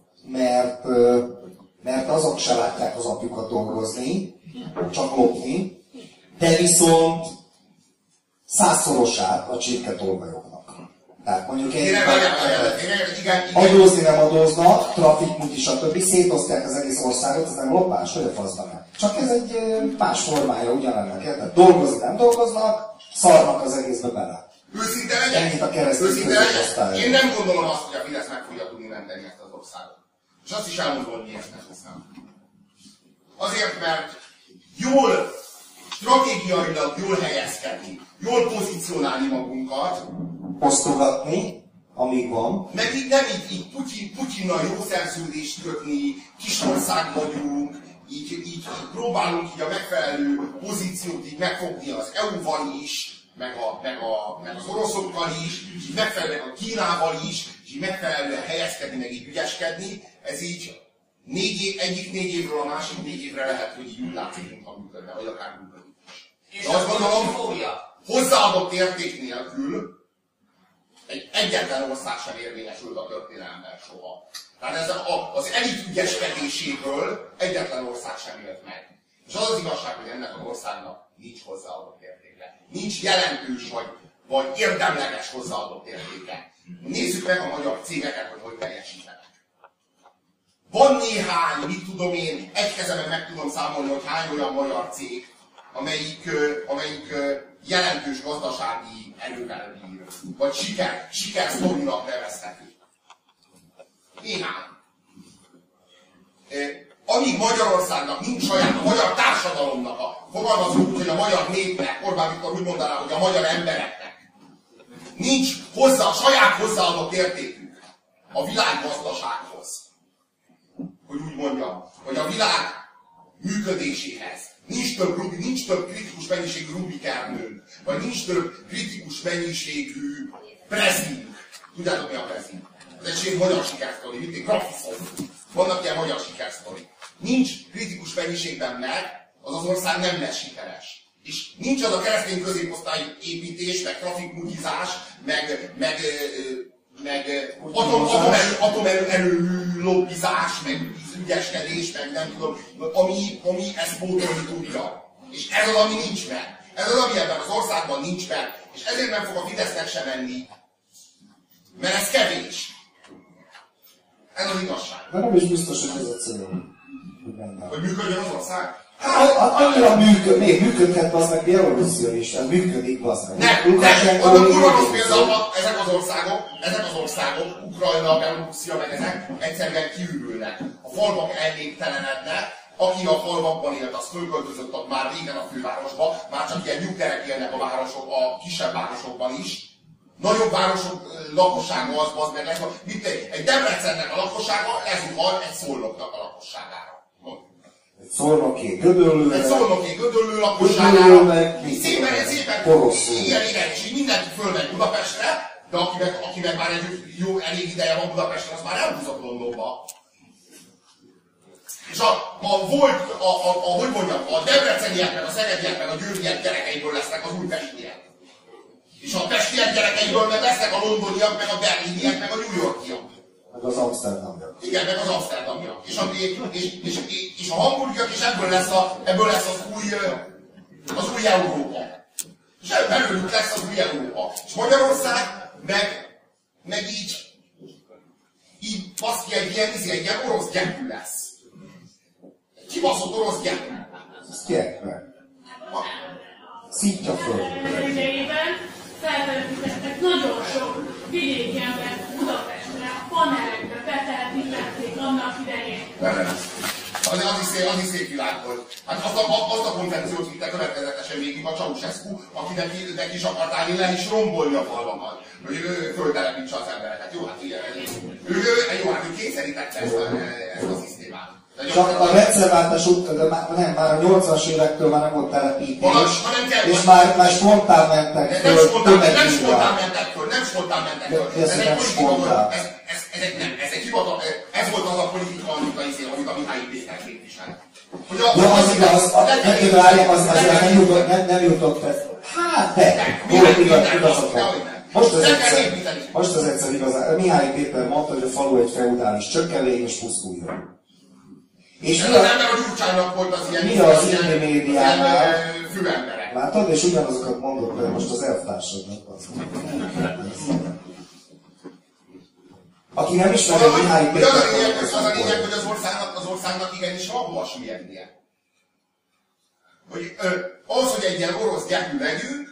mert azok se látják az apjukat dolgozni, csak lopni, de viszont 100-szorosát a csirketolvajoknak. Tehát mondjuk adózni nem adóznak, trafikmúgy, stb. Szétosztják az egész országot, ez nem lopás, hogy a faszban. Csak ez egy más formája ugyanennek. Tehát dolgozni nem dolgoznak, szarnak az egészbe bele. Őszinte legyen? Ennyit a keresztény középosztály. Én nem gondolom azt, hogy a Fidesz meg fogja tudni menteni ezt az országot. És azt is elmondom, hogy miért nem hiszem. Azért, mert jól, stratégiailag jól helyezkedni, jól pozícionálni magunkat, osztogatni, amíg van. Meg nem így Putyinnal jó szerződést kötni, kisország vagyunk, így próbálunk így a megfelelő pozíciót így megfogni az EU-val is, meg az oroszokkal is, és így megfelelően a Kínával is, és így megfelelően helyezkedni, meg így ügyeskedni. Ez így egyik 4 évről a másik 4 évre lehet, hogy így úgy látszik, mintha működne, vagy akár működik is. De azt gondolom, hozzáadott érték nélkül egyetlen ország sem érvényesült a történelemben soha. Tehát ez az elit ügyeskedéséből egyetlen ország sem élt meg. És az az igazság, hogy ennek az országnak nincs hozzáadott értéke. Nincs jelentős vagy érdemleges hozzáadott értéke. Nézzük meg a magyar cégeket, hogy teljesítenek. Van néhány, mit tudom én, egy kezemen meg tudom számolni, hogy hány olyan magyar cég, amelyik jelentős gazdasági erővel bír, vagy sikersztorinak nevezhető. Néhány. Amíg Magyarországnak nincs saját, a magyar társadalomnak, fogalmazunk úgy, hogy a magyar népnek, Orbán Viktor úgy mondaná, hogy a magyar embereknek nincs saját hozzáadott értékük a világgazdasághoz. Hogy úgy mondjam, hogy a világ működéséhez. Nincs több kritikus mennyiségű Rubik-ernőnk, vagy nincs több kritikus mennyiségű prezink. Tudjátok mi a prezink? Ez egy magyar sikersztori, mint egy Graphisoft. Vannak ilyen magyar sikersztori. Nincs kritikus mennyiségben meg, az az ország nem lesz sikeres. És nincs az a keresztény középosztály építés, meg trafikmutizás, meg atomerő lobbizás, meg ügyeskedés, meg nem tudom, ami ezt pótolni tudja. És ez az, ami nincs meg. Ez az, ami ebben az országban nincs meg. És ezért nem fog a Fidesznek sem menni. Mert ez kevés. Ez az igazság. De nem is biztos, hogy ez a cél. Hogy működjön az ország? Annyira még működhet az meg Bielorusszia is, ez működik az meg. Nem, kurva rossz példa, ezek az országok, Ukrajna, Bielorusszia, meg ezek egyszerűen kiürülnek. A falvak elnéptelenednek, aki a falvakban élt, az fölköltözött ott már régen a fővárosba, már csak ilyen nyuggerek élnek a kisebb városokban is. Nagyobb városok lakossága az meg lesz. Egy Debrecennek a lakossága lezuhan egy Szolnoknak a lakosságára. Egy Szolnoki Gödöllő. Egy Szolnoki Gödöllő lakosságára. Szépen, igen, és mindenki fölmegy Budapestre, de aki meg már egy jó, elég ideje van Budapesten, az már elhúzott Londonba. És hogy mondjam, a debreceniek, meg a szegediek, meg a győriek gyerekeiből lesznek az újpestiek. És a pestiek gyerekeiből meg lesznek a londoniak, meg a berliniek, meg a New Yorkiak. Meg az amsterdamiak. Igen, meg az amsterdamiak. És a hamburgiak, és ebből lesz az új Európa. És belőlük lesz az új Európa. És Magyarország meg így baszki egy ilyen orosz gyerkű lesz. Kibaszott orosz gyerkű. Ez gyerkve. Szítja föl. Idejében feltelepítettek nagyon sok vidéki embert Budapestre, a panelekbe betelepítették annak idején. Az is szép világ volt. Hát azt a koncepciót vitte következetesen végig a Ceausescu, akinek is akart állni le és rombolni a falvakat, hogy ő föltelepítse az embereket. Jó, hát ugye, ő kényszerítette ezt a szisztémát. Csak a rendszerváltás után, de már a 80-as évektől már nem volt telepítés, és már spontán mentek föl, nem spontán mentek föl. Ez egy hivatal, ez volt az a politika, amit a Mihály Péter képvisel. Ja, az igaz, nem jutott ez. Hát, de, igazok van. Most az egyszer igaz. Mihály Péter mondta, hogy a falu egy feudális csökkevény és pusztuljon. És ez az ember a Gyurcsánynak volt az ilyen médiánál főemberek. Látod? És ugyanazokat mondott be most az elvtársadnak. Aki nem ismeri a Mihály Pétert. Az a lényeg, hogy az országnak igenis van hova süllyednie. Ahhoz, hogy egy ilyen orosz gyerkű legyünk,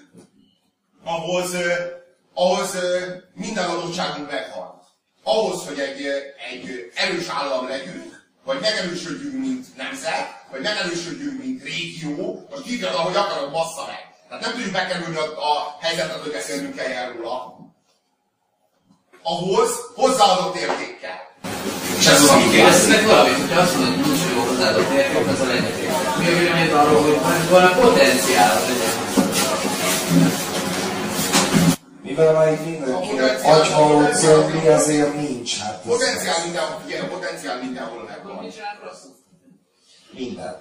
ahhoz minden adottságunk meghal. Ahhoz, hogy egy erős állam legyünk, vagy megerősödjünk, mint nemzet, vagy megerősödjünk, mint régió, most így ahogy akarod, bassza meg. Tehát nem tudjuk megkerülni a helyzetet, hogy beszélnünk kell róla. Ahhoz hozzáadott értékkel. És ez az, amit kérdeznek valamit, hogyha azt mondod, hogy jó hozzáadott érték, az a lehetőség. Mi a véleményed arról, hogy van a potenciál az mivel már itt mindenki agyhalott zöldni, ezért nincs. Hát a potenciál mindenhol megvan. Minden.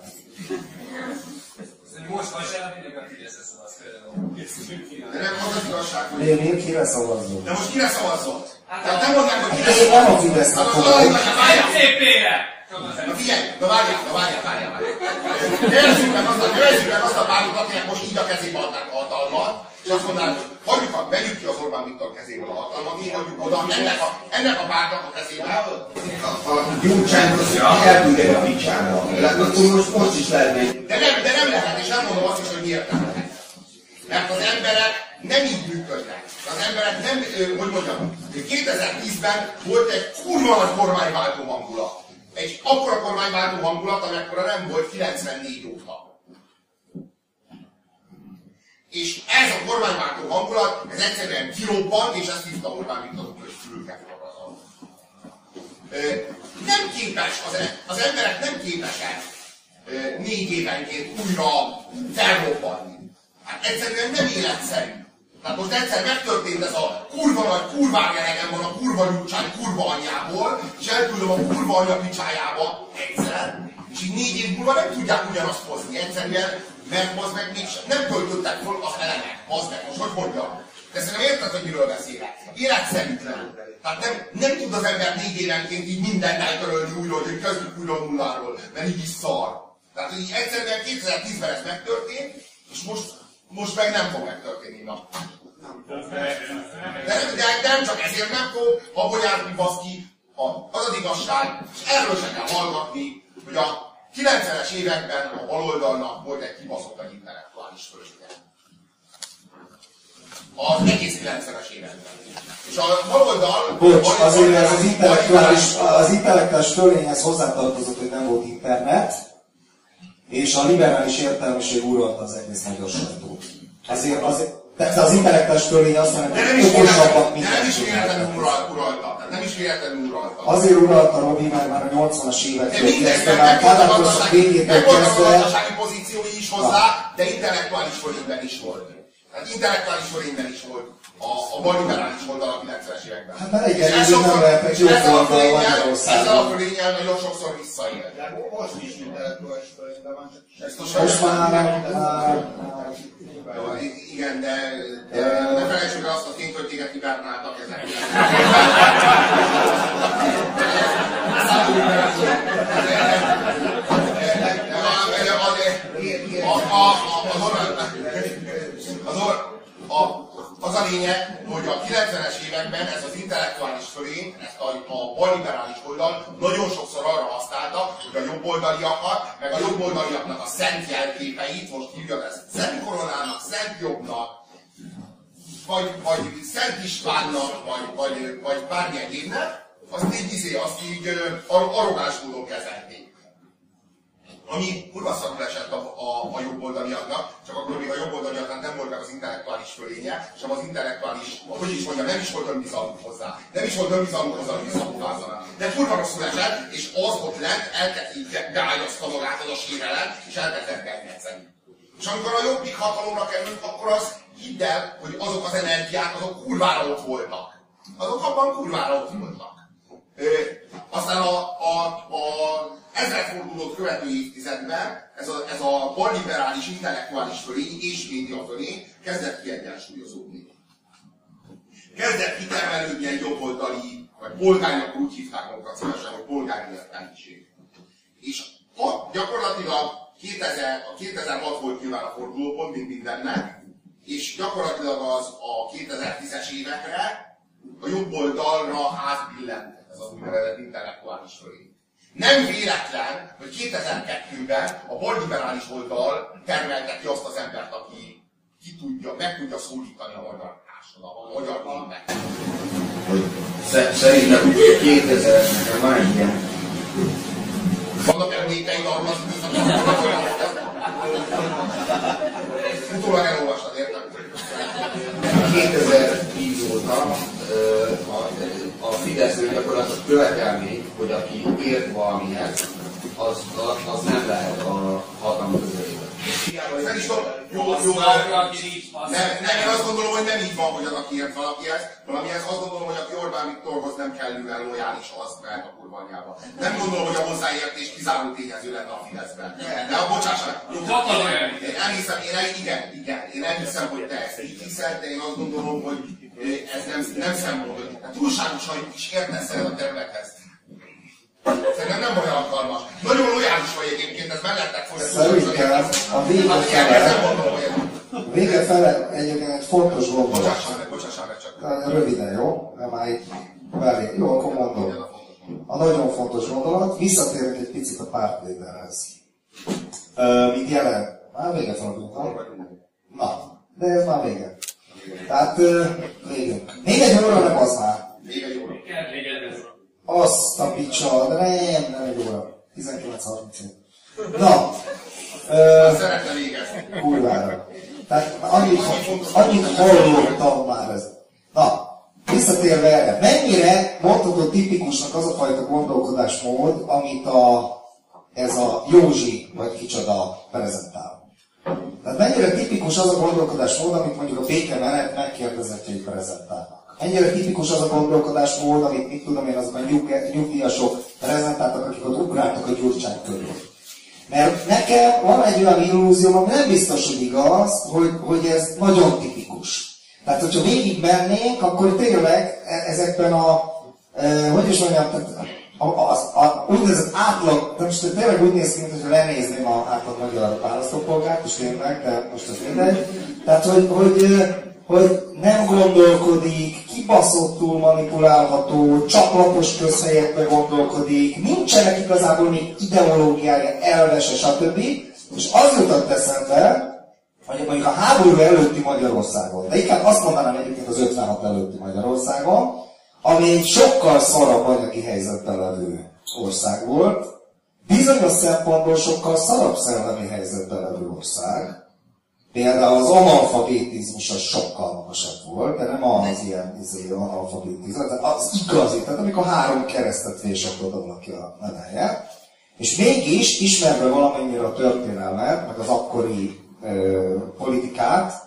Most van sem, mindig a Fideszre szavaz például. De nem az az igazság, hogy... Miért kire szavazzon? De most kire szavazott? Tehát nem mondják, hogy kire szavazott. Nem a Fidesznek fogok. Várjál szépére! Na figyelj, várjál. Nevezzük meg azt a pártot, akinek most így a kezébe adnák a hatalmat, és azt mondanák, hogy vegyük ki az Orbán Viktor kezéből a hatalmat, mi hagyjuk oda ennek a pártnak a kezébe. A Gyurcsányt az elküldje a picsába. Most is lehetne. De nem lehet, és nem mondom azt is, hogy miért nem lehet. Mert az emberek nem így működnek. Az emberek nem, hogy mondjam, 2010-ben volt egy kurva nagy kormányváltó hangulat. Egy akkora kormányváltó hangulat, amekkora nem volt 94 óta. És ez a kormányváltó hangulat, ez egyszerűen kirobbant, és ezt hívta Orbán Viktor, hogy fülke forrazat. Nem képes, az emberek nem képesek 4 évenként újra felrobbanni. Hát egyszerűen nem életszerű. Tehát most egyszer megtörtént ez a kurva nagy kurvág elegem van a kurva Gyurcsány kurva anyjából, és elküldöm a kurva anya picsájába egyszer, és így 4 év múlva nem tudják ugyanazt hozni. Egyszerűen, mert az meg még nem töltöttek föl az elemek. Az meg most hogy mondjam? De szerintem érted, hogy miről beszélek. Életszerűtlen. Tehát nem tud az ember 4 évenként így mindent eltörölni újra, hogy kezdjük újra nulláról, mert így is szar. Tehát így egyszerűen 2010-ben ez megtörtént, és most meg nem fog megtörténni. Na. De nem csak ezért nem fog, abból járni baszki, az az igazság, és erről se kell hallgatni, hogy a 90-es években a baloldalnak volt egy kibaszott egy intellektuális fölössége. Az egész 90-es években. És a baloldal... Bocs, azért ez az intellektuális fölényhez hozzátartozott, hogy nem volt internet, és a liberális értelmiség uralta az egész magyar sajtót. Azért az intellektuális fölény azt mondja, hogy okosabbak mindenki. Nem is véletlenül uralta. Nem is véletlenül uralta. Azért uralta Robi, mert már a 80-as évektől kezdve, már Kádárkoszak végétől kezdve... Megvoltak a gazdasági pozíciói is hozzá, de intellektuális fölényben is volt. Tehát intellektuális fölényben is volt a balliberális oldal a 90-es években. Hát már egy nem lehetett jó oldal Magyarországon. Ezzel a fölénnyel nagyon sokszor visszaél. Most is intellektuális fölényben van, csak most már... Igen, de ne felejtsük el azt a tényt, hogy téged hibernáltak ezek. Az a lényeg, hogy a 90-es években ez az intellektuális fölény, ezt a balliberális oldal nagyon sokszor arra használta, hogy a jobboldaliakat, meg a jobboldaliaknak a szent jelképeit, most hívjad ezt Szent Koronának, Szent Jobbnak, vagy Szent Istvánnak, vagy bármilyen évnek, azt így arrogáns módon kezelték. Ami kurva szarul esett a jobboldaliaknak, csak akkor még a jobboldaliaknak nem volt meg az intellektuális fölénye, sem az intellektuális, hogy is mondjam, nem is volt önbizalmuk hozzá. Nem is volt önbizalmuk hozzá, hogy visszapufázzanak. De kurva rosszul esett, és az ott lent elkezd így beágyazta magát az a sérelem, és elkezdett bennedzeni. És amikor a Jobbik hatalomra került, akkor az hidd el, hogy azok az energiák, azok kurvára ott voltak. Azok abban kurvára ott voltak. Aztán a ezredfordulót követő évtizedben ez a balliberális, intellektuális fölény és média fölény kezdett kiegyensúlyozódni. Kezdett kitermelődni egy jobboldali, vagy polgárnak úgy hívták magukat szívesen, hogy polgári értelmiség. És ott gyakorlatilag 2006 volt nyilván a fordulópont, mint mindennek, és gyakorlatilag az a 2010-es évekre a jobb oldalra átbillent ez az úgynevezett intellektuális fölény. Nem véletlen, hogy 2002-ben a balliberális oldal termelte ki azt az embert, aki meg tudja szólítani a magyar társadalmat, a magyar népet. Szerintem 2000-ben van egy ilyen. Vannak emlékeid arról az időszakban? Utólag elolvastad, értem? 2010 óta a Fideszről gyakorlatilag követelmény, hogy aki ért valamihez, az nem lehet a hatalom közelében. Nem is tudom, jó, én azt gondolom, hogy nem így van, hogy az, aki ért valamihez, azt gondolom, hogy aki Orbán Viktorhoz nem kellően lojális, az mehet a kurva anyjába. Nem gondolom, hogy a hozzáértés kizáró tényező lenne a Fideszben. De bocsássanak, én elhiszem, hogy te ezt így hiszed, de én azt gondolom, hogy ez nem szempont, hogy túlságosan is értesz a területhez. Szerintem nem olyan alkalmas. Nagyon lojális vagy egyébként, ez mellettek fog. Szerintem a vége fele egyébként egy fontos gondolat. Bocsássál meg csak. Röviden, jó? Nem már itt belé. Jó, akkor mondom. A nagyon fontos gondolat, visszatérünk egy picit a pártléderhez. Mint jelen. Már vége fordultam. Na, de ez már vége. Tehát végünk. Még egy óra, nem az már. Még egy óra. Azt a picsa, de nem egy óra. 19:37. Na. Szeretne végezni. Kurvára. Tehát annyit hallottam már ez. Na, visszatérve erre. Mennyire mondható tipikusnak az a fajta gondolkodásmód, amit ez a Józsi, vagy kicsoda prezentál? Tehát mennyire tipikus az a gondolkodásmód, amit mondjuk a békemenet megkérdezettjei prezentálnak? Mennyire tipikus az a gondolkodásmód, amit mit tudom én, azok a nyugdíjasok prezentáltak, akik ott ugráltak a Gyurcsány körül? Mert nekem van egy olyan illúzióm, ami nem biztos, hogy igaz, hogy ez nagyon tipikus. Tehát, hogyha végig mennénk, akkor tényleg ezekben hogy is mondjam, úgynevezett átlag, de most tényleg úgy néz ki, mintha lenézném az átlag magyar választópolgárt, és tényleg, de most ez mindegy. Tehát, hogy nem gondolkodik, kibaszottul manipulálható, csak lapos közhelyekbe gondolkodik, nincsenek igazából még ideológiája, elvese, stb. És az jutott eszembe, hogy mondjuk a háború előtti Magyarországon, de inkább azt mondanám egyébként az 56 előtti Magyarországon, ami egy sokkal szarabb anyagi helyzetben levő ország volt, bizonyos szempontból sokkal szarabb szellemi helyzetben levő ország. Például az analfabetizmus az sokkal magasabb volt, de nem az ilyen analfabetizmus, de az igazi, tehát amikor 3 keresztet vésett oda valaki a nevelje. És mégis, ismerve valamennyire a történelmet, meg az akkori politikát,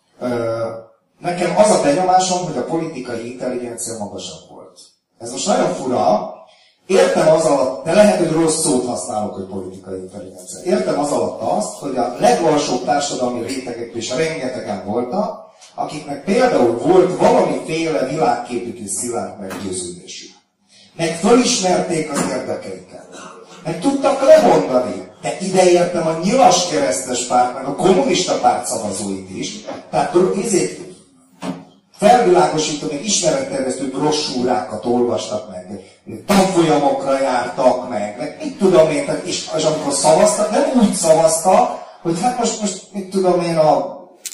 nekem az a benyomásom, hogy a politikai intelligencia magasabb volt. Ez most nagyon fura. Értem az alatt, de lehet, hogy rossz szót használok, hogy politikai intelligencia. Értem az alatt azt, hogy a legalsóbb társadalmi rétegek is rengetegen voltak, akiknek például volt valamiféle világképük és szilárd meggyőződésük. Meg fölismerték az érdekeiket. Meg tudtak lemondani. De ide értem a nyilas keresztes párt, meg a kommunista párt szavazóit is. Tehát felvilágosító, meg ismeretterjesztő brossúrákat olvastak meg, tanfolyamokra jártak meg mit tudom én, és amikor szavaztak, nem úgy szavaztak, hogy hát most mit tudom én, a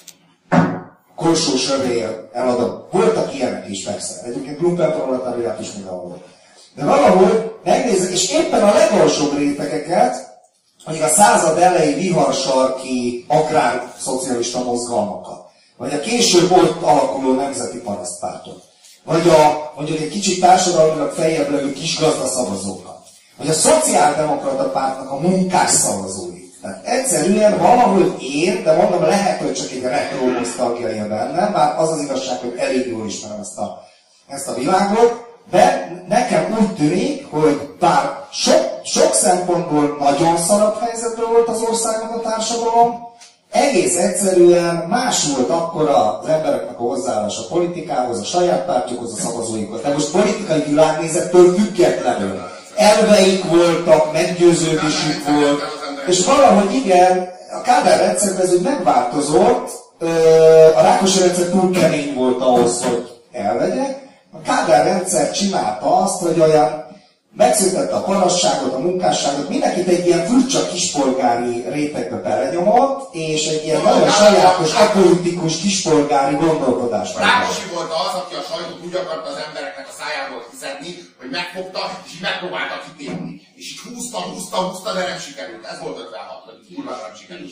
Korsós Övél eladom. Voltak ilyenek is persze, egyébként lumpenproletariát is mindenhol. De valahogy megnézzük, és éppen a legalsóbb rétegeket, mondjuk a század elejé viharsarki agrárszocialista mozgalmakat, vagy a később ott alakuló nemzeti parasztpártot, vagy mondjuk egy kicsit társadalmilag feljebb levő kisgazda szavazókat, vagy a szociáldemokrata pártnak a munkás szavazóit. Tehát egyszerűen valahogy én, de mondom, lehet, hogy csak egy retro nosztalgia jön bennem, bár az az igazság, hogy elég jól ismerem ezt a világot, de nekem úgy tűnik, hogy bár sok szempontból nagyon szarabb helyzetben volt az országnak a társadalom, egész egyszerűen más volt akkor az embereknek a hozzáállás a politikához, a saját pártjukhoz, a szavazóikhoz. De most politikai világnézettől függetlenül elveik voltak, meggyőződésük volt, és valahogy igen, a Kádár rendszerben ez úgy megváltozott, a Rákosi rendszer túl kemény volt ahhoz, hogy elvegyek. A Kádár rendszer csinálta azt, hogy olyan megszüntette a parasságot, a munkásságot, mindenkit egy ilyen furcsa kispolgári rétegbe belenyomott, és egy ilyen nagyon sajátos, apolitikus kispolgári gondolkodásba. Rákosi volt az, aki a sajtót úgy akarta az embereknek a szájából kiszedni, hogy megfogta, és így megpróbálta kitépni. És így húzta, de nem sikerült. Ez volt 56, hogy kurvára nem sikerült.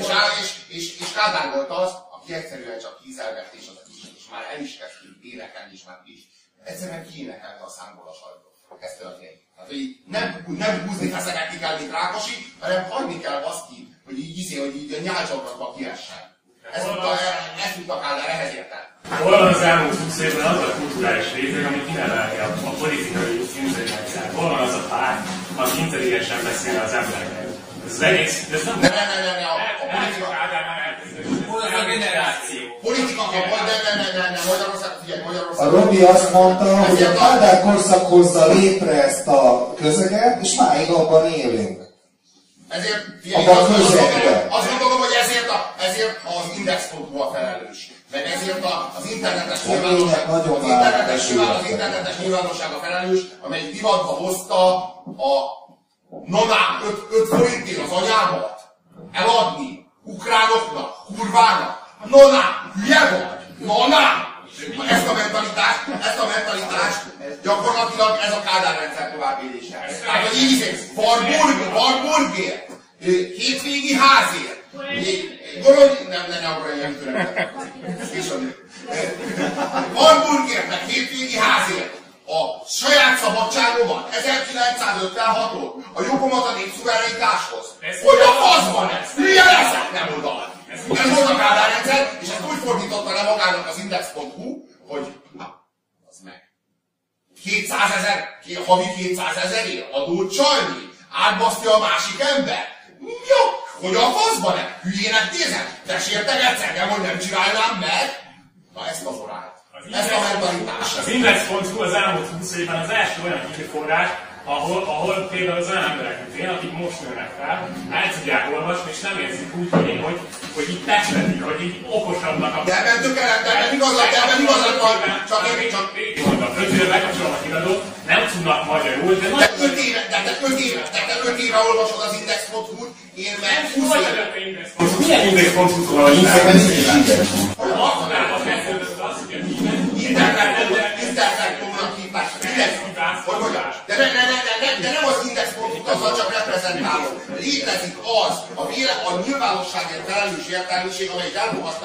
És Kádár volt az, aki egyszerűen csak kízelgett, és már el is kezdtünk énekelni, és már is. Egyszerűen kiénekelte a számból a sajtót. Ez történik. Tehát, hogy nem húzni feszeket ki kell, mint Rákosi, hanem hagyni kell azt ki, hogy így a nyálcsakratba kiessen. Ez tudta Kádár, ehhez értem. Hol van az elmúlt 20 évben az a kulturális réteg, ami kinevelje a politikai intelligenciát? Hol van az a párt, aki intelligensen beszél az embereknek? Ez az egész, ez nem... Ne, a politika... Hol az a generáció? Politika, ne, Magyarország, figyelj, Magyarország... A Robi azt mondta, hogy a Kádár korszak hozza létre ezt a közeget, és máig abban élünk. Ezért, azt gondolom, hogy ezért az Index.hu a felelős. Meg ezért az internetes nyilvánosság a felelős, amely divatba hozta a nanák 5 forintért az anyámat eladni ukránoknak, kurvának. Nanák, hülye vagy? Nanák! Ezt a mentalitást gyakorlatilag ez a Kádár rendszer továbbélése. Tehát, hogy így Warburgért, hétvégi házért, ne akkor ilyen türelmet. Warburgért, hétvégi házért, a saját szabadságomat, 1956-ot, a jogomat a népszuverenitáshoz. Hogy a faszban ez? Hülye leszek, nem oda. Ez volt a Kádár rendszer, és ezt úgy fordította le magának az Index.hu, hogy az meg. 200 000, havi 200 000 adót csalni, átbasztja a másik ember. Jó, hogy a faszban nem? Hülyének nézem? Te sértegetsz engem, hogy nem csinálnám meg? Na ezt a morált. Ezt a mentalitást. Az Index.hu az elmúlt 20 évben az első olyan hírforrás, ahol például az olyan emberek, mint én, akik most nőnek fel, el tudják olvasni, és nem érzik úgy, hogy így testletik, hogy így okosabbnak a... De ebben tökéletesen igazad van, csak én csak... Mondom, 5 éve bekapcsolom a híradót, nem tudnak magyarul, de... De 5 éve olvasod az Index.hu-t, én meg 20 éve. Milyen Index.hu-t van? Internetomnak hívás. De nem az Index.hu-t, azzal csak reprezentálom. Létezik az a nyilvánosságért felelős értelmiség, amelyik elfogadta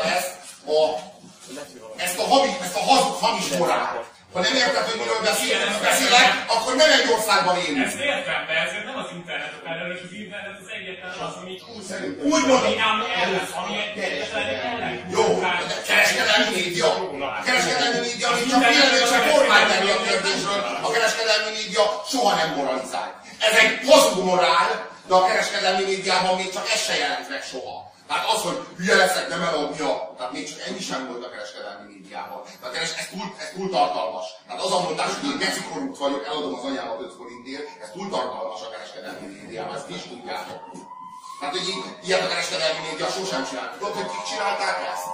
ezt a hazug, hamis morált. Ha nem érted, hogy miről beszélek, akkor nem egy országban élünk. Ezt értem, de ezért nem az internet a felelős, az internet az egyetlen az, ami úgy mondom. Ami egyetlen ellen. Jó, kereskedelmi média. A kereskedelmi média, ami csak véleményesen formál tenni a kérdésről, a kereskedelmi média soha nem moralizál. Ez egy hazug morál, de a kereskedelmi médiában még csak ez se jelent meg soha. Tehát az, hogy hülye leszek, nem eladja, tehát még csak ennyi sem volt a kereskedelmi médiában. Tehát ez túl tartalmas. Tehát az a mondás, hogy én geci korrupt vagyok, eladom az anyámat 5 forintért, ez túl tartalmas a kereskedelmi médiában, ezt is tudjátok. Tehát, hogy ilyet a kereskedelmi média sosem csinált. Tudod, hogy kik csinálták ezt?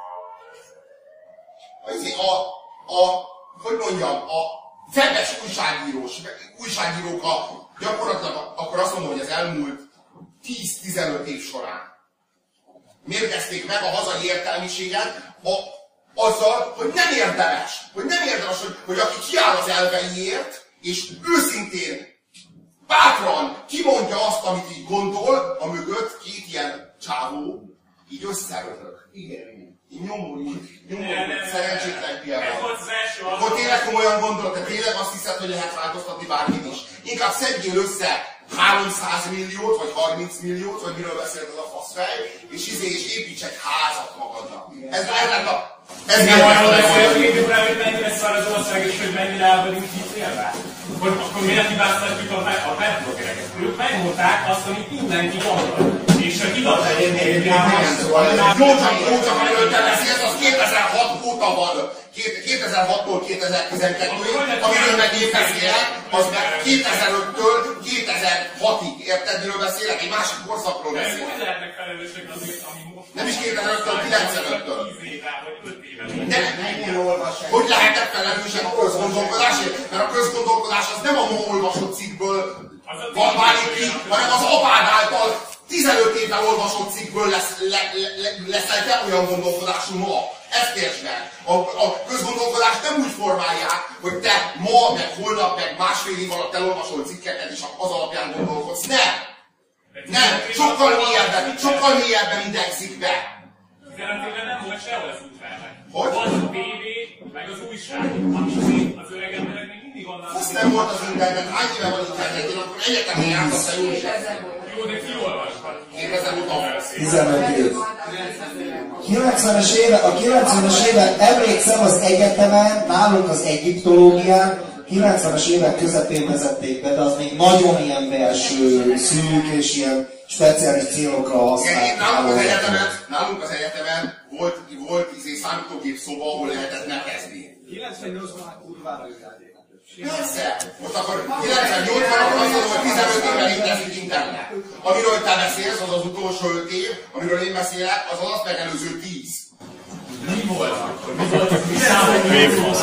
Hogy mondjam, a webes újságírók gyakorlatilag akkor azt mondom, hogy az elmúlt 10-15 év során mérgezték meg a hazai értelmiséget azzal, hogy nem érdemes, hogy aki kiáll az elveiért, és őszintén, bátran kimondja azt, amit így gondol, a mögött két ilyen csávó így összeröhög. Igen. Így nyomorít, szerencsétlen hülye van. Akkor tényleg komolyan gondolod, te tényleg azt hiszed, hogy lehet változtatni bármit is. Inkább szedjél össze 300 milliót, vagy 30 milliót, vagy miről beszélt az a faszfej, és építs egy házat magadnak. Ez lett a... Ez nem arról beszéltünk, hogy mennyire szar az ország, és hogy mennyire el vagyunk hitélve? Akkor miért hibáztatjuk a webbloggereket? Ők megmondták azt, amit mindenki gondol. És a hivatali Jó csak amiről te beszélsz, az 2006 óta van. 2006-tól 2012-ig, amiről meg én beszélek, az meg 2005-től 2006-ig. Érted, miről beszélek? Egy másik korszakról beszélek. Hogy lehetnek felelősek azért, ami most... Nem is 2005-től, 95-től. De hogy lehetnek felelősek a közgondolkodásért? Mert a közgondolkodás az nem a ma olvasott cikkből válik ki, hanem az apád által 15 évvel olvasott cikkből leszel te olyan gondolkodású ma. Ezt értsd meg. A közgondolkodást nem úgy formálják, hogy te ma, meg holnap, meg másfél év alatt elolvasol cikkeket, és az alapján gondolkodsz. Nem! Sokkal mélyebben indexik be. Garantélve nem volt sehol az útfelnek. Hogy? Volt a tévé, meg az újság, ami az öreg emberek még mindig onnan... Azt nem volt az internet, hány éve van internet, én akkor egyetemen jártam te újság. Jó, de ki olvashat? 2000 óta. 15 év. 90-es évek, emlékszem az egyetemen, nálunk az egyiptológián, 90-es évek közepén vezették be, de az még nagyon ilyen belső, szűk és ilyen speciális célokra használt. Nálunk az egyetemen volt számítógép szoba, ahol lehetett nekezni. 98-ban már kurvára jöttél. Persze! Most akkor 98-ban akkor azt mondom, hogy 15 évvel létezik internet. Amiről te beszélsz, az az utolsó 5 év, amiről én beszélek, az az azt megelőző 10. Mi volt akkor? Mi volt az, mi számolni még volt?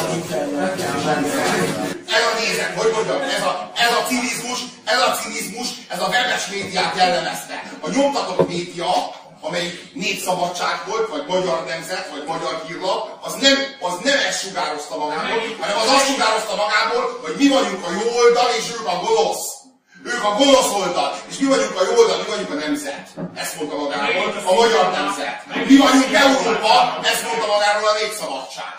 Ez a nézet, hogy mondjam, ez a cinizmus, ez a webes médiát jellemezte. A nyomtatott média, amelyik Népszabadság volt, vagy Magyar Nemzet, vagy Magyar Hírlap, az nem ezt sugározta magából, hanem az azt sugározta magából, hogy mi vagyunk a jó oldal, és ők a gonosz. Ők a gonosz oldal, és mi vagyunk a jó oldal, mi vagyunk a nemzet. Ezt mondta magáról a Magyar Nemzet. Mi vagyunk Európa, ezt mondta magáról a Népszabadság.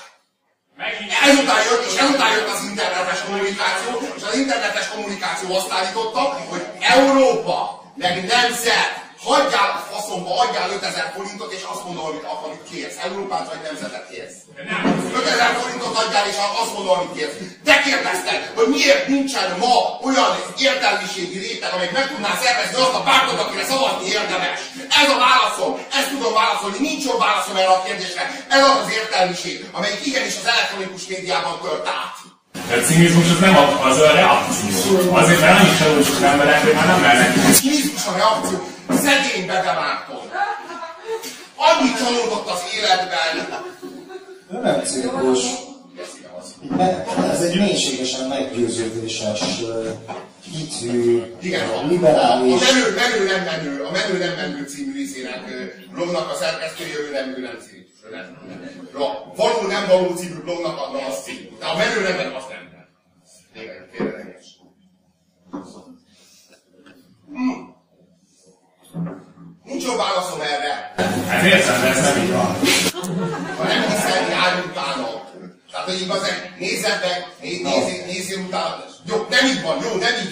Ezután jött az internetes kommunikáció, és az internetes kommunikáció azt állította, hogy Európa, meg nemzet Hagyjál a faszomba, adjál 5000 forintot, és azt mondom, amit kérsz. Európát vagy nemzetet kérsz. 5000 forintot adjál, és azt mondom, amit kérsz. Te kérdezted, hogy miért nincsen ma olyan értelmiségi réteg, amelyik meg tudná szervezni azt a pártot, akire szavazni érdemes. Ez a válaszom, ezt tudom válaszolni, nincs jobb válaszom erre a kérdésre. Ez az az értelmiség, amelyik igenis az elektronikus médiában tört át. De a cinizmus az nem az a reakció. Azért, mert annyi csalódott emberek, hogy már nem mernek. A cinizmus a reakció, szegény Bege Márton. Annyit csalódott az életben. De nem cirkus. Ez egy mélységesen meggyőződéses, hitű, liberális... A Menő nem menő című izének, blognak a szerkesztője, ő nem cinizmus. A Való nem való című blognak adna azt cím. De a Menő nem menő, azt nem. Félrelegés. Nincs jobb válaszom erre. Hát értem, de ez nem így van. Ha nem hiszel, járj utána. Tehát, hogy igazán nézzed meg, nézzél utána. Jó, nem így van,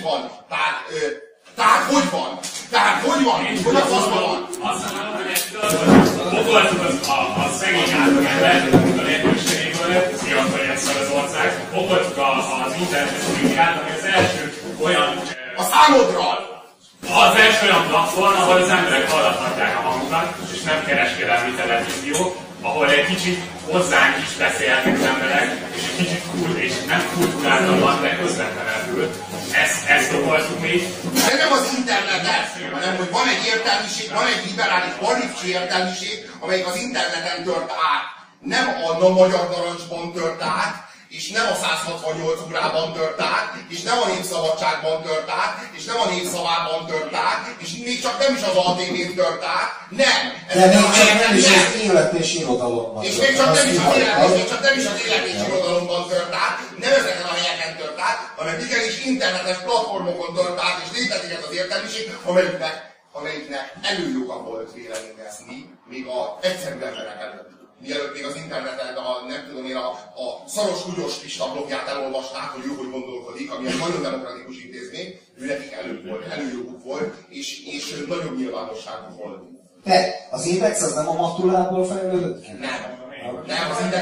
Tehát hogy van? Hogy a faszban van? Azt mondom, hogy ezt okoltuk a szegény átlagember, a lehetőségéből, sziasztok egyszer az ország, okoltuk az internetes médiát, ami az első olyan... A számodra! Az első olyan platform, ahol az emberek hallathatják a hangukat, és nem kereskedelmi televízió, ahol egy kicsit hozzánk is beszélhetnek az emberek, és egy kicsit és nem kulturáltabban, de közvetlenül. Ezt okoltuk mi. De nem az internetet, hanem hogy van egy értelmiség, van egy liberális, balifcsi értelmiség, amelyik az interneten tört át. Nem a magyar narancsban tört át, és nem a 168 órában tört át, és nem a Népszabadságban tört át, és nem a Népszavában tört át, és még csak nem is az ATV-n tört át, nem! De még csak nem is az élet és irodalomban. És még csak nem is az élet és irodalomban tört át, nem ezeken a helyeken tört át, hanem igenis internetes platformokon tört át, és létezik ez az értelmiség, amelyiknek előjoga volt véleményezni, még az egyszerű emberek előtt. Mielőtt még az interneten, nem tudom én, a szaros húgyos Pista blogját elolvasták, hogy ő hogy gondolkodik, ami egy nagyon demokratikus intézmény, ő nekik előjoguk volt, és nagyobb nyilvánosságuk volt. De az Index az nem a Matulából fejlődött ki? Nem,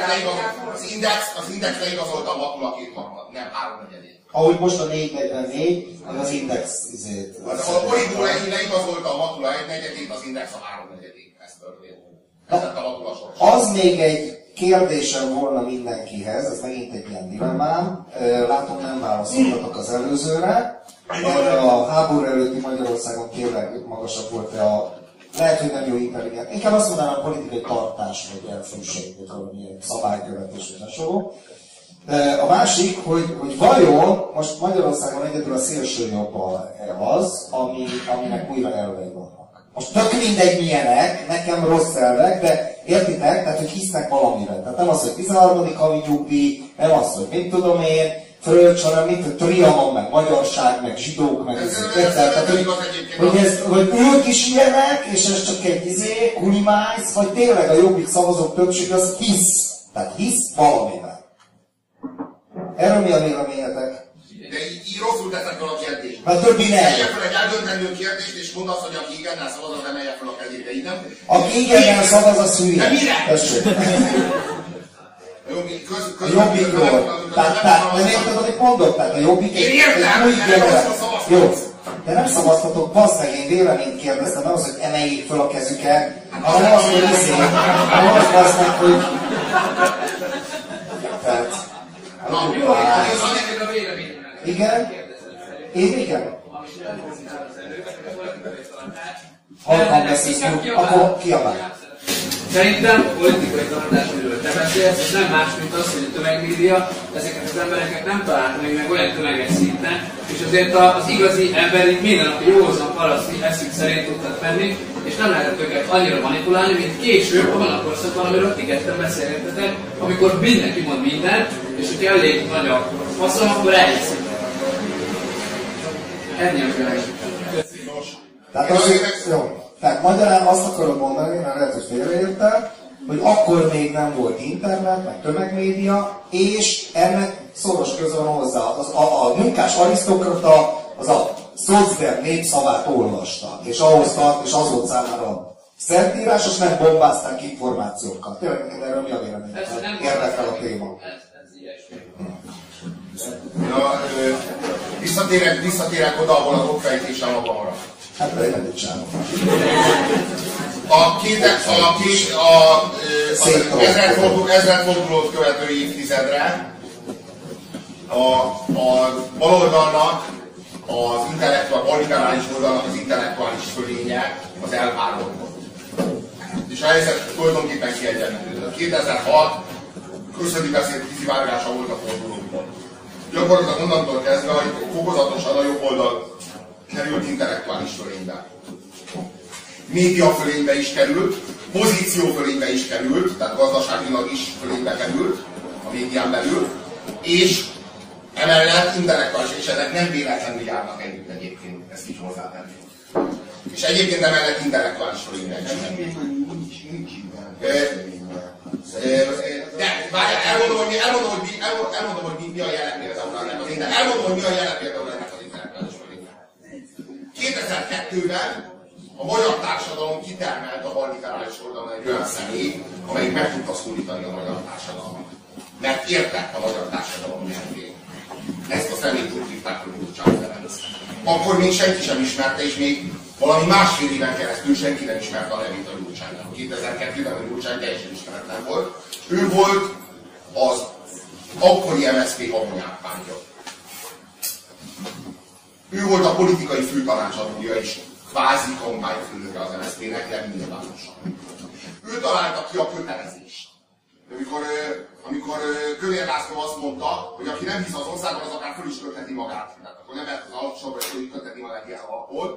az Index leigazolta a Matula 2 harmad, nem, 3/4. Ahogy most a 444, az Index izét. A Politburo leigazolta a Matula 1/4, az Index a 3/4. Ez történt. Az még egy kérdésem volna mindenkihez, ez megint egy ilyen dilemmám. Látom, nem válaszoltatok az előzőre. Erre a háború előtti Magyarországon tényleg magasabb volt lehet, hogy nem jó intelligens. Inkább azt mondanám, a politikai tartás, vagy elfűség, vagy valamilyen szabálykövetés, vagy hasonló. A másik, hogy vajon most Magyarországon egyedül a szélső jobb az, aminek újra elvei vannak. Most tök mindegy milyenek, nekem rossz elvek, de értitek, tehát hogy hisznek valamiben. Tehát nem az, hogy 13. havi nyugdíj, nem az, hogy mit tudom én, Fröccs, hanem mint, hogy Trianon, meg magyarság, meg zsidók, meg tehát, hogy ők is ilyenek, és ez csak egy kulimájsz, vagy tényleg a Jobbik szavazók többség az hisz. Tehát hisz valamiben. Erről mi a véleményetek? De így rosszul teszek fel a kérdést. Mert többi nem. Emelje fel egy eldöntendő kérdést, és mondd azt, hogy aki igennel szavaz, az emelje fel a kezét, de így nem. Aki igennel szavaz, az hülye. De mire? A Jobbikról. Tehát nem érted, amit mondok? Tehát a Jobbik egy új generáció. Jó. De nem szavaztatok, bassz meg, én véleményt kérdeztem, nem az, hogy emeljék fel a kezüket, hanem az, hogy hanem az bassz meg, hogy... Tehát... Jó, ez a vélemény. Igen? Igen? Halkan beszélsz, akkor kiabálj. Szerintem politikai tartás, amiről te beszélsz, ez nem más, mint az, hogy a tömegmédia ezeket az embereket nem találta még meg olyan tömeges szinten, és azért az igazi emberi mindennapi józan paraszti eszük szerint tudtak venni, és nem lehetett őket annyira manipulálni, mint később abban a korszakban, amiről ti ketten beszélgetetek, amikor mindenki mond mindent, és hogyha elég nagy a faszom, akkor elhiszik. Ennyi a világ. Tehát azért, jó. Tehát magyarán azt akarom mondani, mert lehet, hogy félreértem, hogy akkor még nem volt internet, meg tömegmédia, és ennek szoros köze van hozzá. A munkás arisztokrata az a szocdem népszavát olvasta, és ahhoz tart, és az volt számára szentírásos, nem bombázták információkkal. Tényleg neked erről mi a véleményed? Érdekel a téma. Visszatérek oda, ahol az okfejtése maga maradt. Hát nem csinálom. Az ezredfordulót követő évtizedre a baloldalnak, a liberális oldalnak az intellektuális fölénye az elvállódott. És a helyzet tulajdonképpen kiegyenlítődött. 2006 közödi beszéd kiszivárgása volt a fordulóban. Gyakorlatilag onnantól kezdve, hogy fokozatosan a jobb oldal került intellektuális fölénybe. Média fölénybe is került, pozíció fölénybe is került, tehát gazdaságilag is fölénybe került a médián belül, és emellett intellektuális, és ezek nem véletlenül járnak egyébként, ezt is hozzátenni. És egyébként emellett intellektuális fölénybe is. De várjál, elmondom, hogy mi a jelen például ennek az intellektuális fölénybe. 2002-ben a magyar társadalom kitermelt a balliberális oldalon egy olyan személy, amelyik meg tudta szólítani a magyar társadalmat. Mert értett a magyar társadalom nyelvén. Ezt a személyt úgy hívták, hogy Gyurcsány Ferenc. Akkor még senki sem ismerte, és még valami másfél éven keresztül senki nem ismerte a nevét a Gyurcsánynak. 2002-ben a Gyurcsány teljesen ismeretlen volt. Ő volt az akkori MSZP havonyárpántja. Ő volt a politikai főtanácsadója is, kvázi kampányfőnöke az MSZP-nek, nem nyilvánosan. Ő találta ki a kötelezést. Amikor Kövér László azt mondta, hogy aki nem hisz az országban, az akár föl is kötheti magát. Tehát akkor nem lehet az alapsorba, hogy föl is kötheti magát ilyen alapból.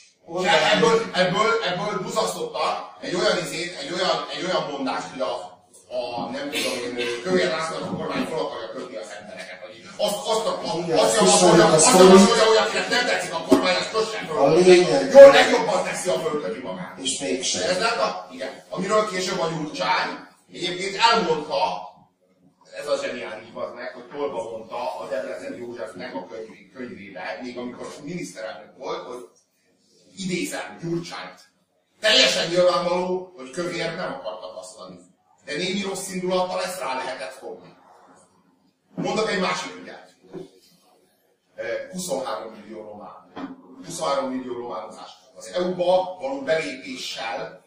Ebből buzasztotta egy olyan mondást, hogy nem tudom én, Kövér László a kormány fel akarja kötni az embereket. Azt javasolja, hogy akinek nem tetszik a kormány, azt kössen föl. Jól legjobban teszi a fölköti magát. És mégsem. Ez lett igen. Amiről később a Gyurcsány egyébként elmondta, ez a zseniális meg, hogy tolba mondta a Debrecen Józsefnek a könyvébe, még amikor miniszterelnök volt, hogy idézem Gyurcsányt. Teljesen nyilvánvaló, hogy Kövér nem akar tapasztalni. De némi rossz indulattal ezt rá lehetett fogni. Mondok egy másik ügyet. 23 millió román. 23 millió románozás. Az EU-ba való belépéssel,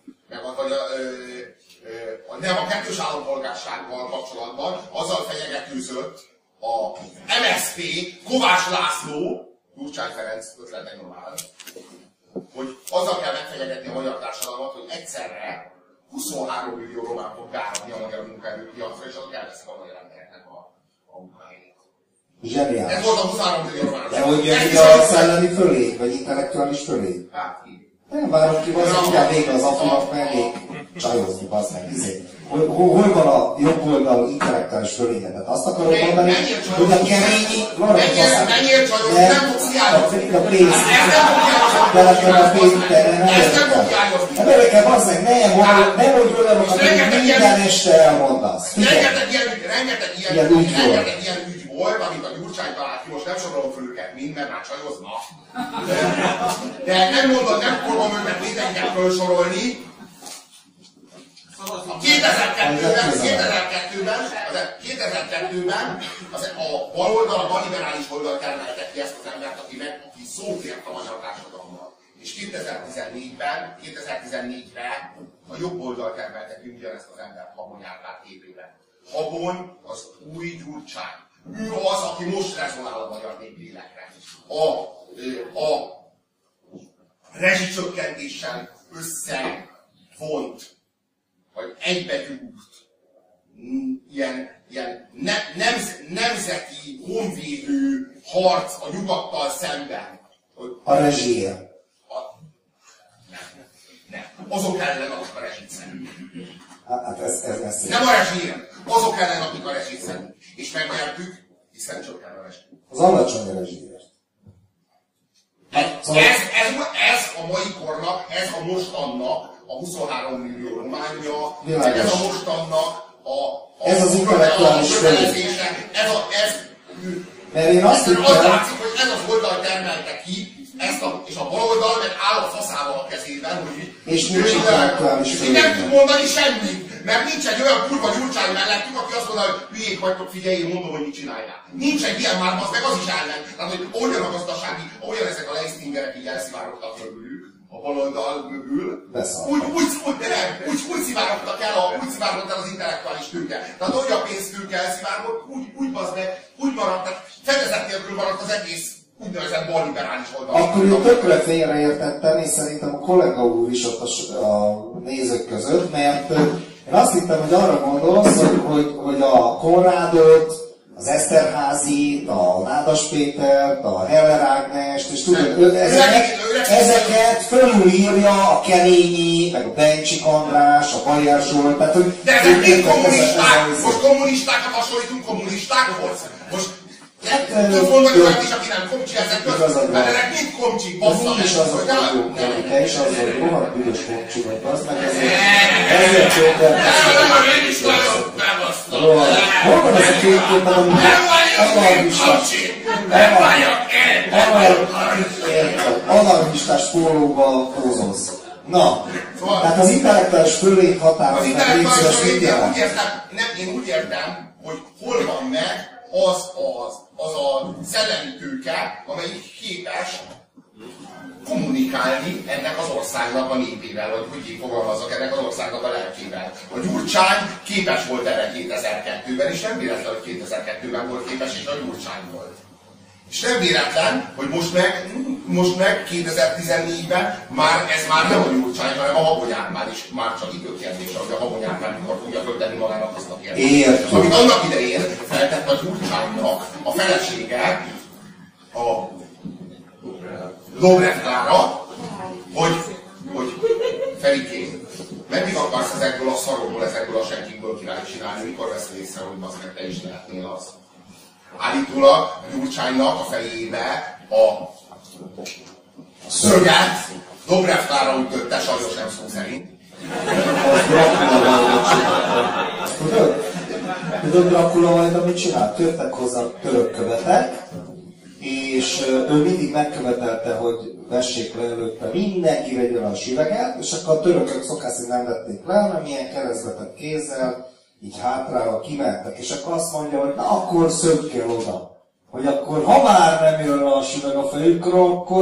nem a kettős állampolgársággal kapcsolatban, azzal fenyegetőzött a MSZP Kovács László, Gyurcsány Ferenc ötlete nyomán, hogy azzal kell megfenyegetni a magyar társadalmat, hogy egyszerre 23 millió román fog beállni a magyar munkaerőpiacra, és azok elveszik a magyar embereknek a munkahelyét. Zseniális. Ez volt a 23 millió román. De hogy jön ide a szellemi fölé, vagy intellektuális fölé? Hát, nem várom ki, az inkább végre az apunak mellé csajozni, bazdmeg, hol van a jobb oldal intellektuális fölénye? Tehát azt akarom mondani, hogy a keményi... Mennyire csajozni, nem tudsz kiállozni. A pénzt. A pénzt, nem érdekel. Nem érdekel, bazdmeg, nem mondj olyanokat, hogy minden este elmondasz. Rengeteg ilyen ügy volt, amit a Gyurcsány talált ki, most nem sorolom föl őket mind, mert már csajoznak. De nem fogom őket mindenket felsorolni. 2002-ben a baloldal, a balliberális oldal termelte ki ezt az embert, aki szót ért a magyar társadalommal. És 2014-re a jobb oldal termelte ki ugyanezt az embert Habony Árpád képében. Habony az új Gyurcsány. Ő az, aki most rezonál a magyar néplélekre. A rezsicsökkentéssel összevont, vagy egybegyúrt, ilyen nemzeti honvédő harc a nyugattal szemben. A rezsír. Nem. Azok ellen, akik a rezsit szemben. Hát ez nem a rezsír, azok ellen, akik a rezsit szemben. És megnyertük, hiszen csökken a rezsit. Az alacsony rezsír. Ez a mai kornak, ez a mostannak a 23 millió románja, ez a mostannak ez az intellektuális felelőzése, mert én azt hittem, az látszik, hogy ez az oldal termelte ki ezt a baloldal meg áll a faszával a kezében, hogy és nincs intellektuális és nem tud mondani semmit, mert nincs egy olyan kurva Gyurcsány mellettük, aki azt mondja, hogy hülyék vagytok, figyelj, én mondom, hogy mit csinálják. Nincs egy ilyen már, az meg az is ellen. Tehát, hogy olyan a gazdasági, olyan ezek a Leistingerek így elszivárogtak mögülük, a baloldal mögül, úgy szivárogtak el, úgy szivárogott el az intellektuális tőke. Tehát ahogy a pénztőke elszivárgott, úgy bazd meg, úgy maradt, tehát fedezet nélkül maradt az egész úgynevezett balliberális oldal. Akkor én tökre félreértettem, és szerintem a kollega úr is ott a nézők között, mert én azt hittem, hogy arra gondolsz, hogy a Konrádot, az Eszterházit, a Nádas Pétert, a Heller Ágnest, és tudod, ezeket fölülírja a Kerényi, meg a Bencsik András, a Bajer Zsolt, tehát hogy... De ezek mind kommunisták! Most kommunistákat hasonlítunk kommunistákhoz? Most tudsz mondani olyat is, aki nem komcsi, ezek között, mert ezek mind komcsik, bassza meg, hogy nem? Te is az, hogy rohadt büdös komcsi vagy, az meg ezért jók én is nagyon bebasztom. Hol van ez a két képet, ami anarchistás pólóba pózolsz? Na, tehát az intellektuális fölét határoz meg létszíves mit jelent? Én úgy értem, hogy hol van meg az a szellemi tőke, amelyik képes kommunikálni ennek az országnak a népével, vagy hogy fogalmazok, ennek az országnak a lelkével. A Gyurcsány képes volt erre 2002-ben, és nem véletlen, hogy 2002-ben volt képes, és a Gyurcsány volt. És nem véletlen, hogy most meg 2014-ben ez már nem a Gyurcsány, hanem a Habony Árpád is már csak időkérdése, hogy a Habony Árpád mikor fogja föltenni magának azt a kérdést. Amit annak idején feltett a Gyurcsánynak a felesége, a Dobrev Klára, hogy Ferikém, meddig akarsz ezekből a szarokból, ezekből a senkikből királyt csinálni, mikor veszed észre, hogy az meg te is lehetnél az. Állítólag a Gyurcsánynak a fejébe a szöget Dobrev Klára ütötte, sajnos nem szó szerint. Tudod, Dracula majd amit csinált? Törtek hozzá török követek, és ő mindig megkövetelte, hogy vessék le előtte mindenki vegyen a süveget, és akkor a törökök szokás szerint nem vették le, hanem ilyen keresztbetett kézzel, így hátrálva kimentek, és akkor azt mondja, hogy na szökjél oda. Hogy akkor, ha már nem jön a süveg a fejükről, akkor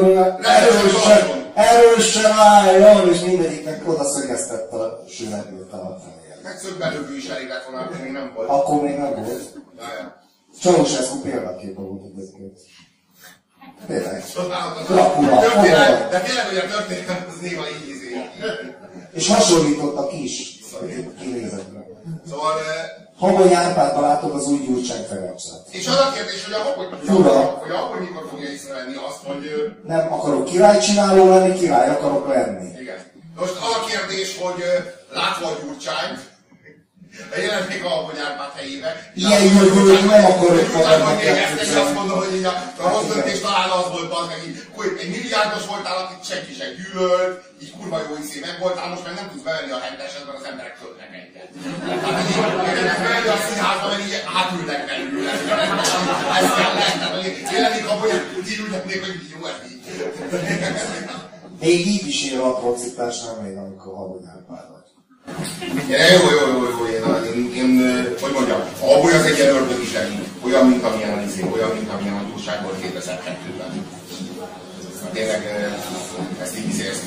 erősen álljon, és mindegyiknek oda szögeztette a süvegét a fejére. Meg szögbelőbű is elég lett volna, akkor még nem volt. Akkor még nem volt. Ceausescu példaképpen volt egyébként. Tényleg. Dracula. De tényleg, hogy a történet az néha így izé. És hasonlítottak is kinézetre. Szóval... Habony Árpádban látod az új Gyurcsány Ferencet. És az a kérdés, hogy a mikor fogja észrevenni azt, hogy... Nem akarok királycsináló lenni, király akarok lenni. Igen. Most az a kérdés, hogy látva a Gyurcsányt, jelenték a Habony Árpád helyébe. Ilyen jövőt nem akarok magadnak elkezdeni. És azt mondom, hogy így a rossz döntés talán az volt az meg így, hogy egy milliárdos voltál, akit senki sem gyűlölt, így kurva jó iszé meg voltál, most meg nem tudsz bevenni a henteset, mert az emberek költnek egyet. Tehát így nem bevenni a színházba, mert így átülnek belül. Ez kell lehet, tehát jelenik a Habony Árpád, úgy ültetnék, hogy így jó ez így. Még így is ér a atrocitás, nem még amikor Habony Árpád vagy. Jó, én hogy mondjam, a Habony az egy ilyen ördögi zseni, olyan, mint amilyen a Gyurcsány volt 2002-ben. Tényleg ezt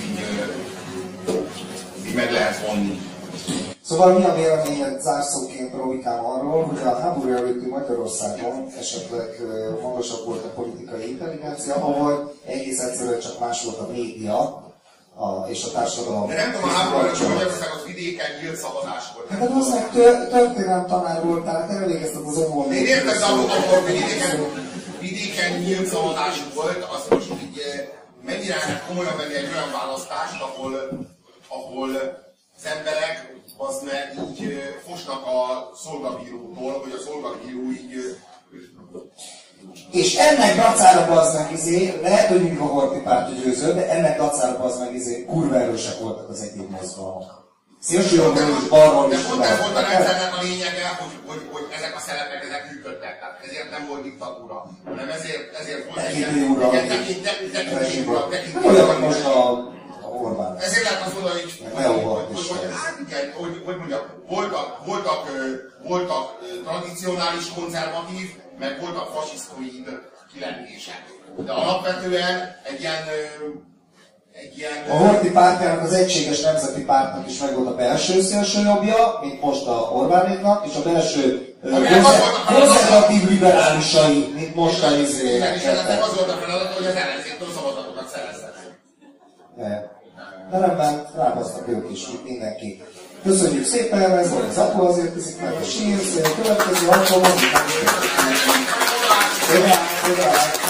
így meg lehet vonni. Szóval mi a véleményed zárszóként, Robikám, arról, hogy a háború előtti Magyarországon esetleg magasabb volt a politikai intelligencia, ahol egész egyszerűen csak más volt a média, és a társadalom. De nem tudom, a háború előtti Magyarország az vidéken nyílt szavazás volt. Hát az meg történelem tanár volt, tehát elvégezted az omolni. Én értem, de akkor vidéken nyílt szavazás volt, az most így mennyire komolyan venni egy olyan választást, ahol az emberek az meg így fosnak a szolgabírótól, hogy a szolgabíró így... És ennek dacára bazd meg lehet, hogy mindig a Horthy párt győző, de ennek dacára bazd meg kurva erősek voltak az egyéb mozgalmak. Szélsőjobbról is, balról is. De pont ez volt a rendszernek a lényege, hogy ezek a szerepek, ezek működtek. Tehát ezért nem volt diktatúra, hanem ezért volt egy ilyen tekintélyúra. olyan most a Orbán. Ezért lehet azt mondani, hogy mondjam, voltak tradicionális konzervatív, meg voltak fasisztoid kilengések. De alapvetően egy ilyen a Horthy pártjának, az Egységes Nemzeti Pártnak is megvolt a belső szélsőjobbja, mint most a Orbánéknak, és a belső konzervatív liberálisai, mint most a izrének. És ennek az volt a feladat, hogy az ellenzéktől szavazatokat szerezzenek. De rendben, rábasztak ők is, mint mindenki. Köszönjük szépen, ez volt az Apu azért tiszik meg a sír, következő alkalommal.